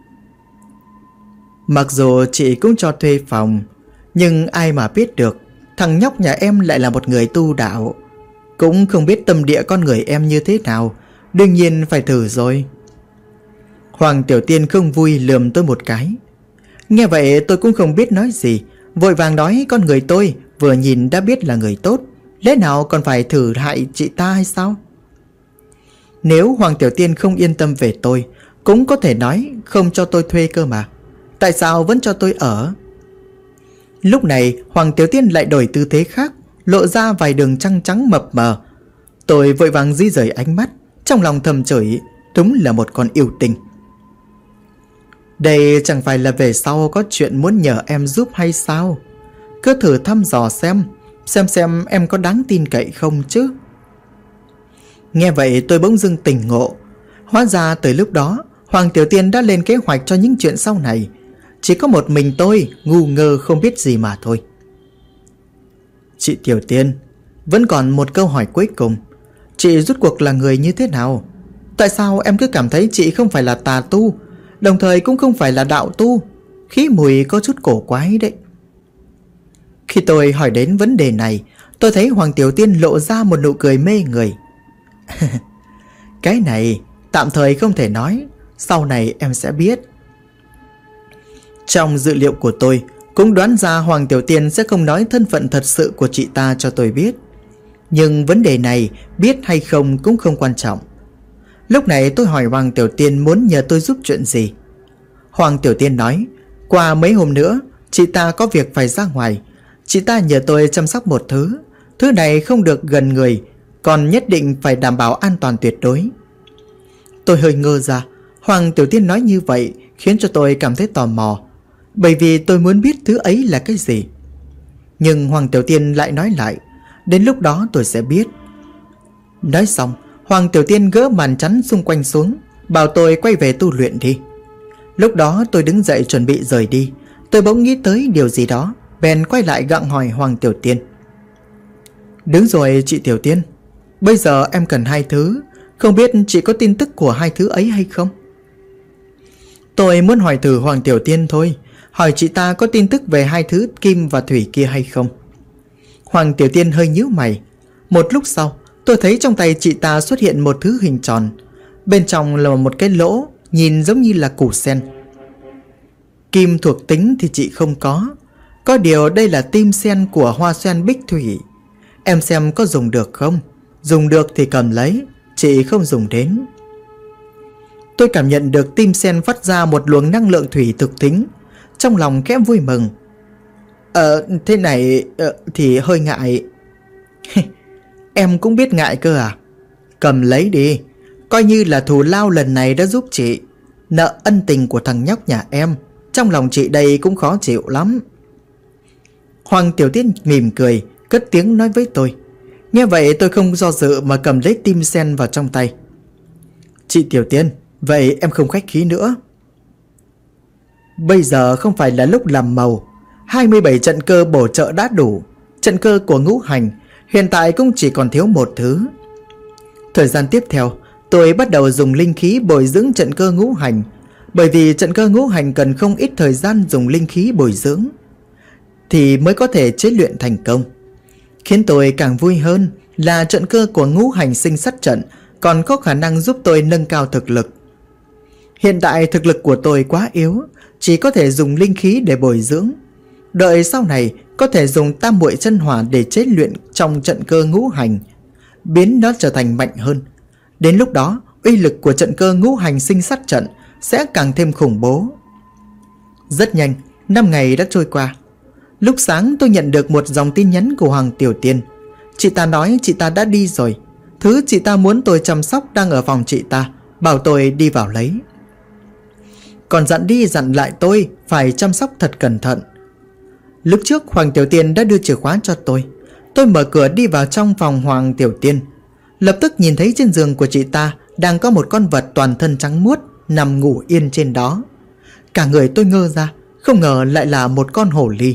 Mặc dù chị cũng cho thuê phòng, nhưng ai mà biết được thằng nhóc nhà em lại là một người tu đạo. Cũng không biết tâm địa con người em như thế nào, đương nhiên phải thử rồi. Hoàng Tiểu Tiên không vui lườm tôi một cái. Nghe vậy tôi cũng không biết nói gì, vội vàng nói con người tôi vừa nhìn đã biết là người tốt, lẽ nào còn phải thử hại chị ta hay sao? Nếu Hoàng Tiểu Tiên không yên tâm về tôi, cũng có thể nói không cho tôi thuê cơ mà. Tại sao vẫn cho tôi ở? Lúc này Hoàng Tiểu Tiên lại đổi tư thế khác, lộ ra vài đường trăng trắng mập mờ. Tôi vội vàng di rời ánh mắt, trong lòng thầm chửi, đúng là một con yêu tinh. Đây chẳng phải là về sau có chuyện muốn nhờ em giúp hay sao? Cứ thử thăm dò xem em có đáng tin cậy không chứ. Nghe vậy tôi bỗng dưng tỉnh ngộ. Hóa ra từ lúc đó Hoàng Tiểu Tiên đã lên kế hoạch cho những chuyện sau này. Chỉ có một mình tôi ngu ngơ không biết gì mà thôi. Chị Tiểu Tiên, Vẫn còn một câu hỏi cuối cùng. Chị rốt cuộc là người như thế nào? Tại sao em cứ cảm thấy chị không phải là tà tu, đồng thời cũng không phải là đạo tu? Khí mùi có chút cổ quái đấy. Khi tôi hỏi đến vấn đề này, tôi thấy Hoàng Tiểu Tiên lộ ra một nụ cười mê người. Cái này tạm thời không thể nói, sau này em sẽ biết. Trong dự liệu của tôi cũng đoán ra Hoàng Tiểu Tiên sẽ không nói thân phận thật sự của chị ta cho tôi biết. Nhưng vấn đề này biết hay không cũng không quan trọng. Lúc này tôi hỏi Hoàng Tiểu Tiên muốn nhờ tôi giúp chuyện gì. Hoàng Tiểu Tiên nói qua mấy hôm nữa chị ta có việc phải ra ngoài. Chị ta nhờ tôi chăm sóc một thứ. Thứ này không được gần người, còn nhất định phải đảm bảo an toàn tuyệt đối. Tôi hơi ngơ ra. Hoàng Tiểu Tiên nói như vậy khiến cho tôi cảm thấy tò mò, bởi vì tôi muốn biết thứ ấy là cái gì. Nhưng Hoàng Tiểu Tiên lại nói lại, đến lúc đó tôi sẽ biết. Nói xong, Hoàng Tiểu Tiên gỡ màn chắn xung quanh xuống, bảo tôi quay về tu luyện đi. Lúc đó tôi đứng dậy chuẩn bị rời đi. Tôi bỗng nghĩ tới điều gì đó, bèn quay lại gặng hỏi Hoàng Tiểu Tiên. Đúng rồi chị Tiểu Tiên, bây giờ em cần 2 thứ. Không biết chị có tin tức của 2 thứ ấy hay không? Tôi muốn hỏi thử Hoàng Tiểu Tiên thôi, hỏi chị ta có tin tức về 2 thứ kim và thủy kia hay không. Hoàng Tiểu Tiên hơi nhíu mày. Một lúc sau, tôi thấy trong tay chị ta xuất hiện một thứ hình tròn. Bên trong là một cái lỗ, nhìn giống như là củ sen. Kim thuộc tính thì chị không có điều đây là tim sen của hoa sen bích thủy. Em xem có dùng được không? Dùng được thì cầm lấy, chị không dùng đến. Tôi cảm nhận được tim sen phát ra một luồng năng lượng thủy thực tính, trong lòng khẽ vui mừng. Thế này thì hơi ngại. Em cũng biết ngại cơ à? Cầm lấy đi, coi như là thù lao lần này đã giúp chị. Nợ ân tình của thằng nhóc nhà em, trong lòng chị đây cũng khó chịu lắm. Hoàng Tiểu Tiên mỉm cười, cất tiếng nói với tôi. Nghe vậy tôi không do dự mà cầm lấy tim sen vào trong tay. Chị Tiểu Tiên, vậy em không khách khí nữa. Bây giờ không phải là lúc làm màu. 27 trận cơ bổ trợ đã đủ. Trận cơ của ngũ hành hiện tại cũng chỉ còn thiếu một thứ. Thời gian tiếp theo, tôi bắt đầu dùng linh khí bồi dưỡng trận cơ ngũ hành. Bởi vì trận cơ ngũ hành cần không ít thời gian dùng linh khí bồi dưỡng thì mới có thể chế luyện thành công. Khiến tôi càng vui hơn là trận cơ của ngũ hành sinh sát trận còn có khả năng giúp tôi nâng cao thực lực. Hiện tại thực lực của tôi quá yếu, chỉ có thể dùng linh khí để bồi dưỡng. Đợi sau này có thể dùng tam muội chân hỏa để chế luyện trong trận cơ ngũ hành, biến nó trở thành mạnh hơn. Đến lúc đó, uy lực của trận cơ ngũ hành sinh sát trận sẽ càng thêm khủng bố. Rất nhanh, 5 ngày đã trôi qua. Lúc sáng tôi nhận được một dòng tin nhắn của Hoàng Tiểu Tiên. Chị ta nói chị ta đã đi rồi. Thứ chị ta muốn tôi chăm sóc đang ở phòng chị ta, bảo tôi đi vào lấy. Còn dặn đi dặn lại tôi phải chăm sóc thật cẩn thận. Lúc trước Hoàng Tiểu Tiên đã đưa chìa khóa cho tôi. Tôi mở cửa đi vào trong phòng Hoàng Tiểu Tiên. Lập tức nhìn thấy trên giường của chị ta đang có một con vật toàn thân trắng muốt nằm ngủ yên trên đó. Cả người tôi ngơ ra, không ngờ lại là một con hổ ly.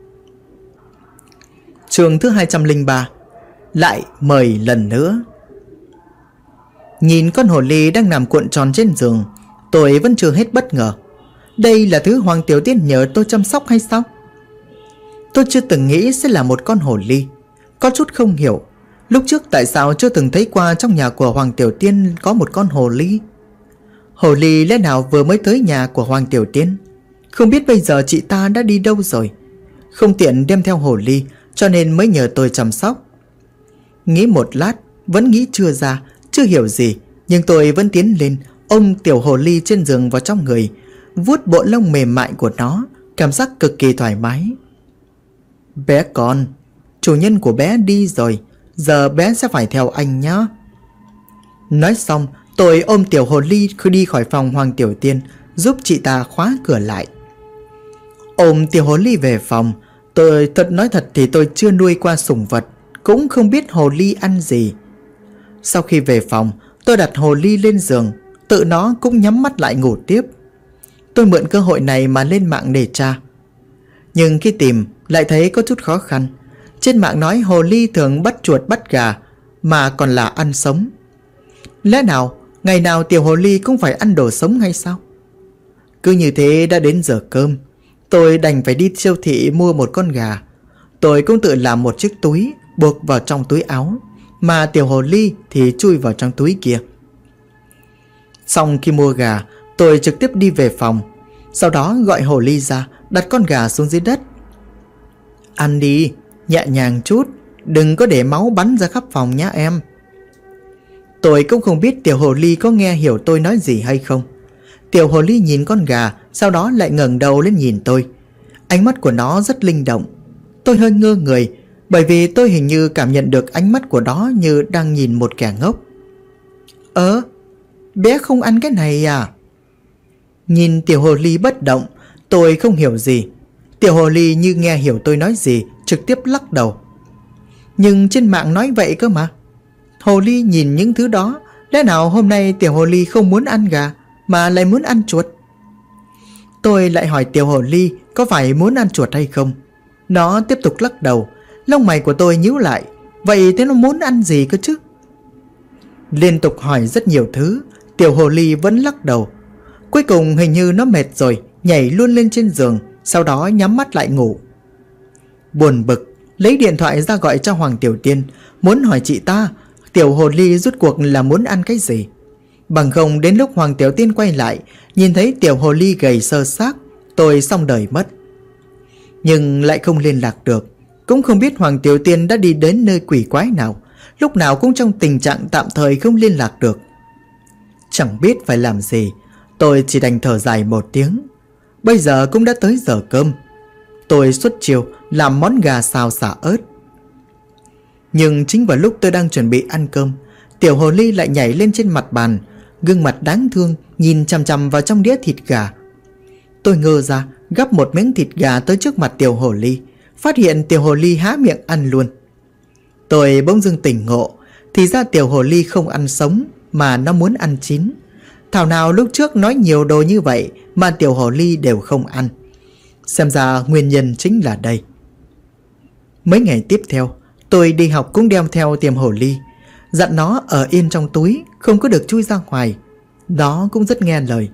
Chương thứ 203. Lại mời lần nữa. Nhìn con hổ ly đang nằm cuộn tròn trên giường, tôi vẫn chưa hết bất ngờ. Đây là thứ Hoàng Tiểu Tiên nhờ tôi chăm sóc hay sao? Tôi chưa từng nghĩ sẽ là một con hổ ly. Có chút không hiểu, lúc trước tại sao chưa từng thấy qua trong nhà của Hoàng Tiểu Tiên có một con hổ ly. Hổ ly lẽ nào vừa mới tới nhà của Hoàng Tiểu Tiên? Không biết bây giờ chị ta đã đi đâu rồi. Không tiện đem theo hổ ly, cho nên mới nhờ tôi chăm sóc. Nghĩ một lát, vẫn nghĩ chưa ra, chưa hiểu gì, nhưng tôi vẫn tiến lên, ôm tiểu hồ ly trên giường vào trong người, vuốt bộ lông mềm mại của nó, cảm giác cực kỳ thoải mái. Bé con, chủ nhân của bé đi rồi, giờ bé sẽ phải theo anh nhé. Nói xong, tôi ôm tiểu hồ ly đi khỏi phòng Hoàng Tiểu Tiên, giúp chị ta khóa cửa lại. Ôm tiểu hồ ly về phòng, tôi nói thật thì tôi chưa nuôi qua sủng vật, cũng không biết hồ ly ăn gì. Sau khi về phòng, tôi đặt hồ ly lên giường, tự nó cũng nhắm mắt lại ngủ tiếp. Tôi mượn cơ hội này mà lên mạng để tra. Nhưng khi tìm lại thấy có chút khó khăn. Trên mạng nói hồ ly thường bắt chuột bắt gà, mà còn là ăn sống. Lẽ nào ngày nào tiểu hồ ly cũng phải ăn đồ sống hay sao? Cứ như thế đã đến giờ cơm, tôi đành phải đi siêu thị mua một con gà. Tôi cũng tự làm một chiếc túi buộc vào trong túi áo, mà tiểu hồ ly thì chui vào trong túi kia. Xong khi mua gà, tôi trực tiếp đi về phòng. Sau đó gọi hồ ly ra, đặt con gà xuống dưới đất. Ăn đi, nhẹ nhàng chút, đừng có để máu bắn ra khắp phòng nhá em. Tôi cũng không biết tiểu hồ ly có nghe hiểu tôi nói gì hay không. Tiểu hồ ly nhìn con gà, sau đó lại ngẩng đầu lên nhìn tôi. Ánh mắt của nó rất linh động. Tôi hơi ngơ người, bởi vì tôi hình như cảm nhận được ánh mắt của nó như đang nhìn một kẻ ngốc. Bé không ăn cái này à? Nhìn tiểu hồ ly bất động, tôi không hiểu gì. Tiểu hồ ly như nghe hiểu tôi nói gì, trực tiếp lắc đầu. Nhưng trên mạng nói vậy cơ mà. Hồ ly nhìn những thứ đó, lẽ nào hôm nay tiểu hồ ly không muốn ăn gà mà lại muốn ăn chuột? Tôi lại hỏi tiểu hồ ly có phải muốn ăn chuột hay không. Nó tiếp tục lắc đầu. Lông mày của tôi nhíu lại. Vậy thế nó muốn ăn gì cơ chứ? Liên tục hỏi rất nhiều thứ, tiểu hồ ly vẫn lắc đầu. Cuối cùng hình như nó mệt rồi, nhảy luôn lên trên giường, sau đó nhắm mắt lại ngủ. Buồn bực, lấy điện thoại ra gọi cho Hoàng Tiểu Tiên, muốn hỏi chị ta tiểu hồ ly rốt cuộc là muốn ăn cái gì. Bằng không đến lúc Hoàng Tiểu Tiên quay lại, nhìn thấy tiểu hồ ly gầy sơ xác, tôi xong đời mất. Nhưng lại không liên lạc được. Cũng không biết Hoàng Tiểu Tiên đã đi đến nơi quỷ quái nào, lúc nào cũng trong tình trạng tạm thời không liên lạc được. Chẳng biết phải làm gì, tôi chỉ đành thở dài một tiếng. Bây giờ cũng đã tới giờ cơm. Tôi xuất chiêu làm món gà xào xả ớt. Nhưng chính vào lúc tôi đang chuẩn bị ăn cơm, tiểu hồ ly lại nhảy lên trên mặt bàn, gương mặt đáng thương nhìn chằm chằm vào trong đĩa thịt gà. Tôi ngơ ra, gắp một miếng thịt gà tới trước mặt tiểu hồ ly, phát hiện tiểu hồ ly há miệng ăn luôn. Tôi bỗng dưng tỉnh ngộ, thì ra tiểu hồ ly không ăn sống mà nó muốn ăn chín. Thảo nào lúc trước nói nhiều đồ như vậy mà tiểu hồ ly đều không ăn. Xem ra nguyên nhân chính là đây. Mấy ngày tiếp theo, tôi đi học cũng đeo theo tiềm hồ ly, dặn nó ở yên trong túi, không có được chui ra ngoài. Nó cũng rất nghe lời.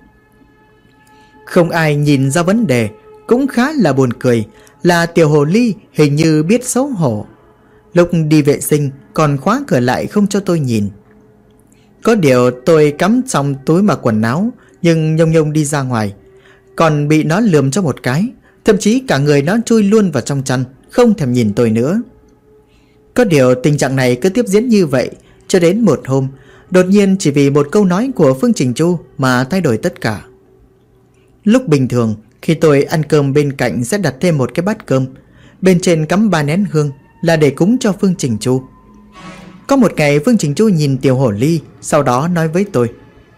Không ai nhìn ra vấn đề. Cũng khá là buồn cười là tiểu hồ ly hình như biết xấu hổ. Lúc đi vệ sinh còn khóa cửa lại không cho tôi nhìn. Có điều tôi cắm trong túi mặc quần áo, nhưng nhông nhông đi ra ngoài, còn bị nó lườm cho một cái. Thậm chí cả người nó chui luôn vào trong chăn, không thèm nhìn tôi nữa. Có điều tình trạng này cứ tiếp diễn như vậy cho đến một hôm, đột nhiên chỉ vì một câu nói của Phương Trình Chu mà thay đổi tất cả. Lúc bình thường, khi tôi ăn cơm bên cạnh sẽ đặt thêm một cái bát cơm, bên trên cắm 3 nén hương là để cúng cho Phương Trình Chu. Có một ngày Phương Trình Chu nhìn tiểu hồ ly, sau đó nói với tôi: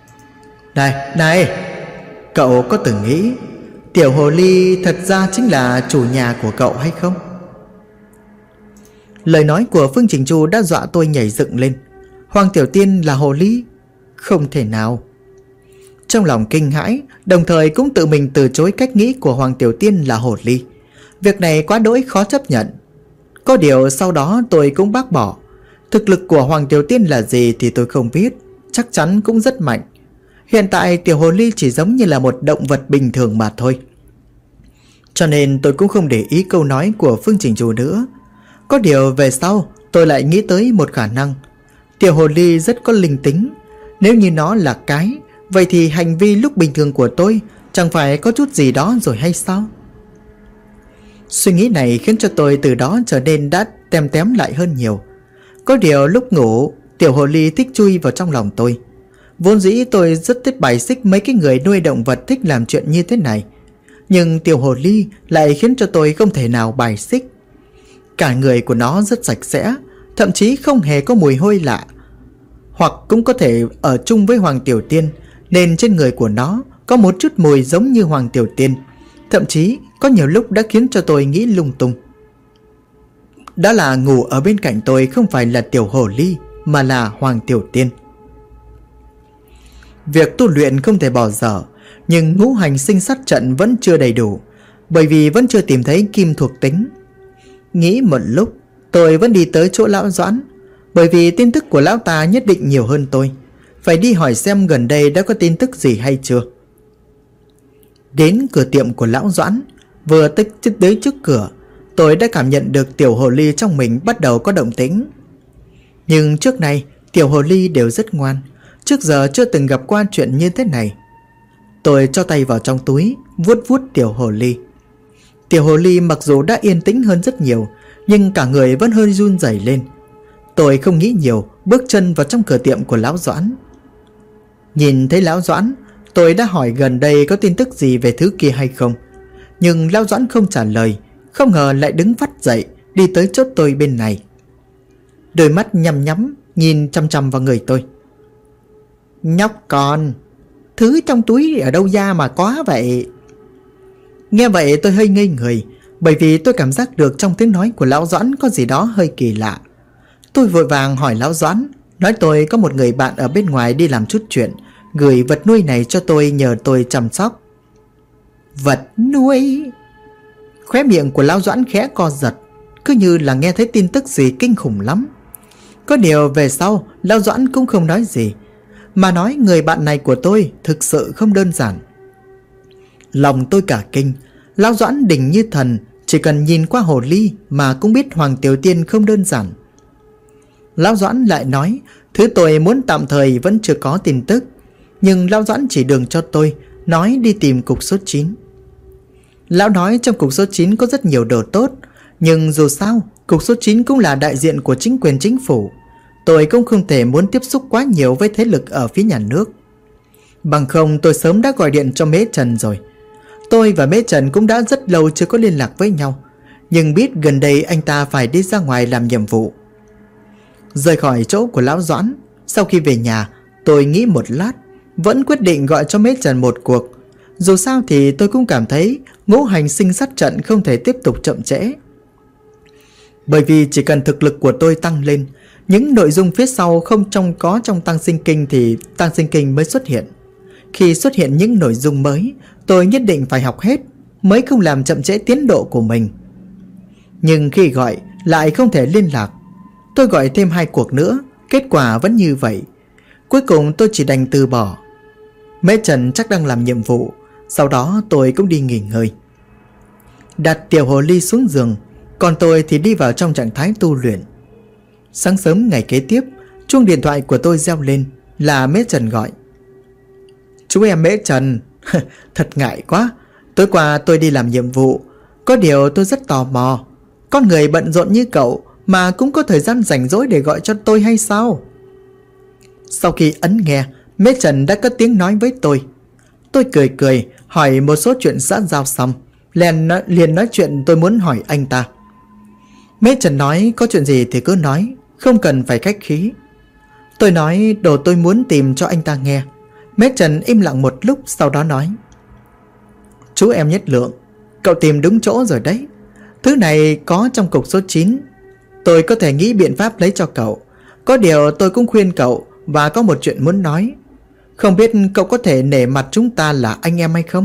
Này, cậu có từng nghĩ tiểu hồ ly thật ra chính là chủ nhà của cậu hay không? Lời nói của Phương Trình Chu đã dọa tôi nhảy dựng lên. Hoàng Tiểu Tiên là hồ ly? Không thể nào. Trong lòng kinh hãi, đồng thời cũng tự mình từ chối cách nghĩ của Hoàng Tiểu Tiên là hồ ly. Việc này quá đỗi khó chấp nhận. Có điều sau đó tôi cũng bác bỏ. Thực lực của Hoàng Tiểu Tiên là gì thì tôi không biết, chắc chắn cũng rất mạnh. Hiện tại tiểu hồ ly chỉ giống như là một động vật bình thường mà thôi. Cho nên tôi cũng không để ý câu nói của Phương Trình Chu nữa. Có điều về sau tôi lại nghĩ tới một khả năng. Tiểu hồ ly rất có linh tính. Nếu như nó là cái, vậy thì hành vi lúc bình thường của tôi chẳng phải có chút gì đó rồi hay sao? Suy nghĩ này khiến cho tôi từ đó trở nên đã tém lại hơn nhiều. Có điều lúc ngủ, tiểu hồ ly thích chui vào trong lòng tôi. Vốn dĩ tôi rất thích bài xích mấy cái người nuôi động vật thích làm chuyện như thế này. Nhưng tiểu hồ ly lại khiến cho tôi không thể nào bài xích. Cả người của nó rất sạch sẽ, thậm chí không hề có mùi hôi lạ. Hoặc cũng có thể ở chung với Hoàng Tiểu Tiên, nên trên người của nó có một chút mùi giống như Hoàng Tiểu Tiên. Thậm chí có nhiều lúc đã khiến cho tôi nghĩ lung tung. Đó là ngủ ở bên cạnh tôi không phải là tiểu hồ ly, mà là Hoàng Tiểu Tiên. Việc tu luyện không thể bỏ dở, nhưng ngũ hành sinh sát trận vẫn chưa đầy đủ, bởi vì vẫn chưa tìm thấy kim thuộc tính. Nghĩ một lúc, Tôi vẫn đi tới chỗ lão Doãn, bởi vì tin tức của lão ta nhất định nhiều hơn tôi. Phải đi hỏi xem gần đây đã có tin tức gì hay chưa. Đến cửa tiệm của lão Doãn, vừa tới trước cửa, tôi đã cảm nhận được tiểu hồ ly trong mình bắt đầu có động tĩnh. Nhưng trước này tiểu hồ ly đều rất ngoan, trước giờ chưa từng gặp qua chuyện như thế này. Tôi cho tay vào trong túi, vuốt vuốt tiểu hồ ly. Tiểu hồ ly mặc dù đã yên tĩnh hơn rất nhiều, nhưng cả người vẫn hơi run rẩy lên. Tôi không nghĩ nhiều, bước chân vào trong cửa tiệm của lão Doãn. Nhìn thấy lão Doãn, tôi đã hỏi gần đây có tin tức gì về thứ kia hay không. Nhưng lão Doãn không trả lời, không ngờ lại đứng vắt dậy, đi tới chỗ tôi bên này. Đôi mắt nhắm nhắm, nhìn chăm chăm vào người tôi. Nhóc con, thứ trong túi ở đâu ra mà có vậy? Nghe vậy tôi hơi ngây người, bởi vì tôi cảm giác được trong tiếng nói của lão Doãn có gì đó hơi kỳ lạ. Tôi vội vàng hỏi lão Doãn, nói tôi có một người bạn ở bên ngoài đi làm chút chuyện, gửi vật nuôi này cho tôi nhờ tôi chăm sóc. Vật nuôi? Khóe miệng của lão Doãn khẽ co giật, cứ như là nghe thấy tin tức gì kinh khủng lắm. Có điều về sau lão Doãn cũng không nói gì, mà nói người bạn này của tôi thực sự không đơn giản. Lòng tôi cả kinh, lão Doãn đỉnh như thần, chỉ cần nhìn qua hồ ly mà cũng biết Hoàng Tiểu Tiên không đơn giản. Lão Doãn lại nói thứ tôi muốn tạm thời vẫn chưa có tin tức, nhưng lão Doãn chỉ đường cho tôi, nói đi tìm cục số 9. Lão nói trong cục số 9 có rất nhiều đồ tốt, nhưng dù sao cục số 9 cũng là đại diện của chính quyền chính phủ. Tôi cũng không thể muốn tiếp xúc quá nhiều với thế lực ở phía nhà nước. Bằng không tôi sớm đã gọi điện cho Mễ Trần rồi. Tôi và Mễ Trần cũng đã rất lâu chưa có liên lạc với nhau, nhưng biết gần đây anh ta phải đi ra ngoài làm nhiệm vụ. Rời khỏi chỗ của lão Doãn, sau khi về nhà, tôi nghĩ một lát, vẫn quyết định gọi cho Mễ Trần một cuộc. Dù sao thì tôi cũng cảm thấy ngũ hành sinh sát trận không thể tiếp tục chậm trễ. Bởi vì chỉ cần thực lực của tôi tăng lên, những nội dung phía sau không có trong tăng sinh kinh thì tăng sinh kinh mới xuất hiện. Khi xuất hiện những nội dung mới, tôi nhất định phải học hết, mới không làm chậm trễ tiến độ của mình. Nhưng khi gọi lại không thể liên lạc. Tôi gọi thêm 2 cuộc nữa, kết quả vẫn như vậy. Cuối cùng tôi chỉ đành từ bỏ. Mễ Trần chắc đang làm nhiệm vụ, sau đó tôi cũng đi nghỉ ngơi. Đặt tiểu hồ ly xuống giường, còn tôi thì đi vào trong trạng thái tu luyện. Sáng sớm ngày kế tiếp, chuông điện thoại của tôi reo lên, là Mễ Trần gọi. Chú em Mễ Trần, thật ngại quá, tối qua tôi đi làm nhiệm vụ. Có điều tôi rất tò mò, con người bận rộn như cậu mà cũng có thời gian rảnh rỗi để gọi cho tôi hay sao? Sau khi ấn nghe, Mễ Trần đã cất tiếng nói với tôi. Tôi cười cười, hỏi một số chuyện xã giao xong, liền nói chuyện tôi muốn hỏi anh ta. Mễ Trần nói có chuyện gì thì cứ nói, không cần phải khách khí. Tôi nói đồ tôi muốn tìm cho anh ta nghe. Mễ Trần im lặng một lúc, sau đó nói. Chú em Nhất Lượng, cậu tìm đúng chỗ rồi đấy. Thứ này có trong cục số 9. Tôi có thể nghĩ biện pháp lấy cho cậu. Có điều tôi cũng khuyên cậu, và có một chuyện muốn nói. Không biết cậu có thể nể mặt chúng ta là anh em hay không?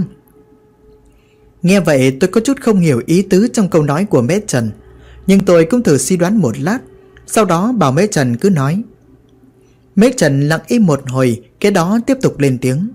Nghe vậy tôi có chút không hiểu ý tứ trong câu nói của Mễ Trần, nhưng tôi cũng thử suy đoán một lát, sau đó bảo Mễ Trần cứ nói. Mễ Trần lặng im một hồi, cái đó tiếp tục lên tiếng.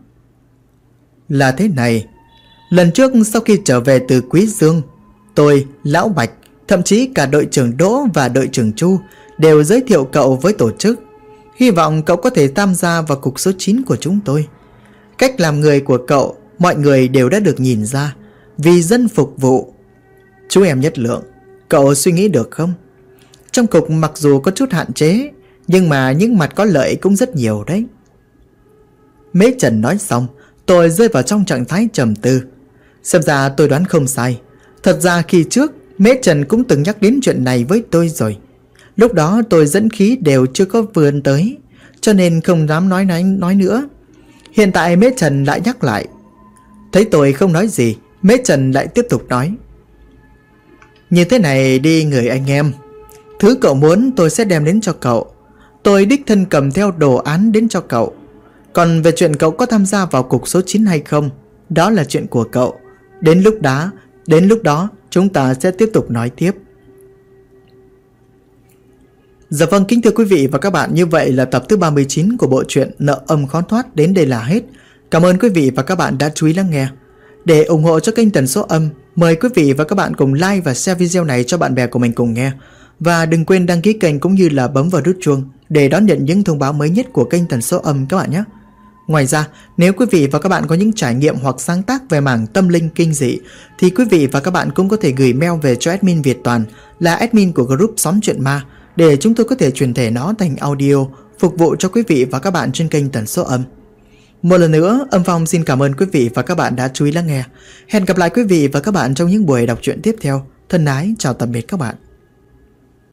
Là thế này, lần trước sau khi trở về từ Quý Dương, tôi, Lão Bạch, thậm chí cả đội trưởng Đỗ và đội trưởng Chu đều giới thiệu cậu với tổ chức. Hy vọng cậu có thể tham gia vào cục số 9 của chúng tôi. Cách làm người của cậu, mọi người đều đã được nhìn ra, vì dân phục vụ. Chú em Nhất Lượng, cậu suy nghĩ được không? Trong cục mặc dù có chút hạn chế, nhưng mà những mặt có lợi cũng rất nhiều đấy. Mễ Trần nói xong, tôi rơi vào trong trạng thái trầm tư. Xem ra tôi đoán không sai. Thật ra khi trước, Mễ Trần cũng từng nhắc đến chuyện này với tôi rồi. Lúc đó tôi dẫn khí đều chưa có vươn tới, cho nên không dám nói nữa. Hiện tại Mễ Trần lại nhắc lại. Thấy tôi không nói gì, Mễ Trần lại tiếp tục nói. Như thế này đi người anh em, thứ cậu muốn tôi sẽ đem đến cho cậu. Tôi đích thân cầm theo đồ án đến cho cậu. Còn về chuyện cậu có tham gia vào cục số 9 hay không, đó là chuyện của cậu. Đến lúc đó chúng ta sẽ tiếp tục nói tiếp. Dạ vâng, kính thưa quý vị và các bạn, như vậy là tập thứ 39 của bộ truyện Nợ Âm Khó Thoát đến đây là hết. Cảm ơn quý vị và các bạn đã chú ý lắng nghe. Để ủng hộ cho kênh Tần Số Âm, mời quý vị và các bạn cùng like và share video này cho bạn bè của mình cùng nghe. Và đừng quên đăng ký kênh cũng như là bấm vào nút chuông để đón nhận những thông báo mới nhất của kênh Tần Số Âm các bạn nhé. Ngoài ra, nếu quý vị và các bạn có những trải nghiệm hoặc sáng tác về mảng tâm linh kinh dị thì quý vị và các bạn cũng có thể gửi mail về cho admin Việt Toàn là admin của group Xóm Chuyện Ma để chúng tôi có thể truyền thể nó thành audio phục vụ cho quý vị và các bạn trên kênh Tần Số Âm. Một lần nữa, Âm Phong xin cảm ơn quý vị và các bạn đã chú ý lắng nghe. Hẹn gặp lại quý vị và các bạn trong những buổi đọc truyện tiếp theo. Thân ái, chào tạm biệt các bạn.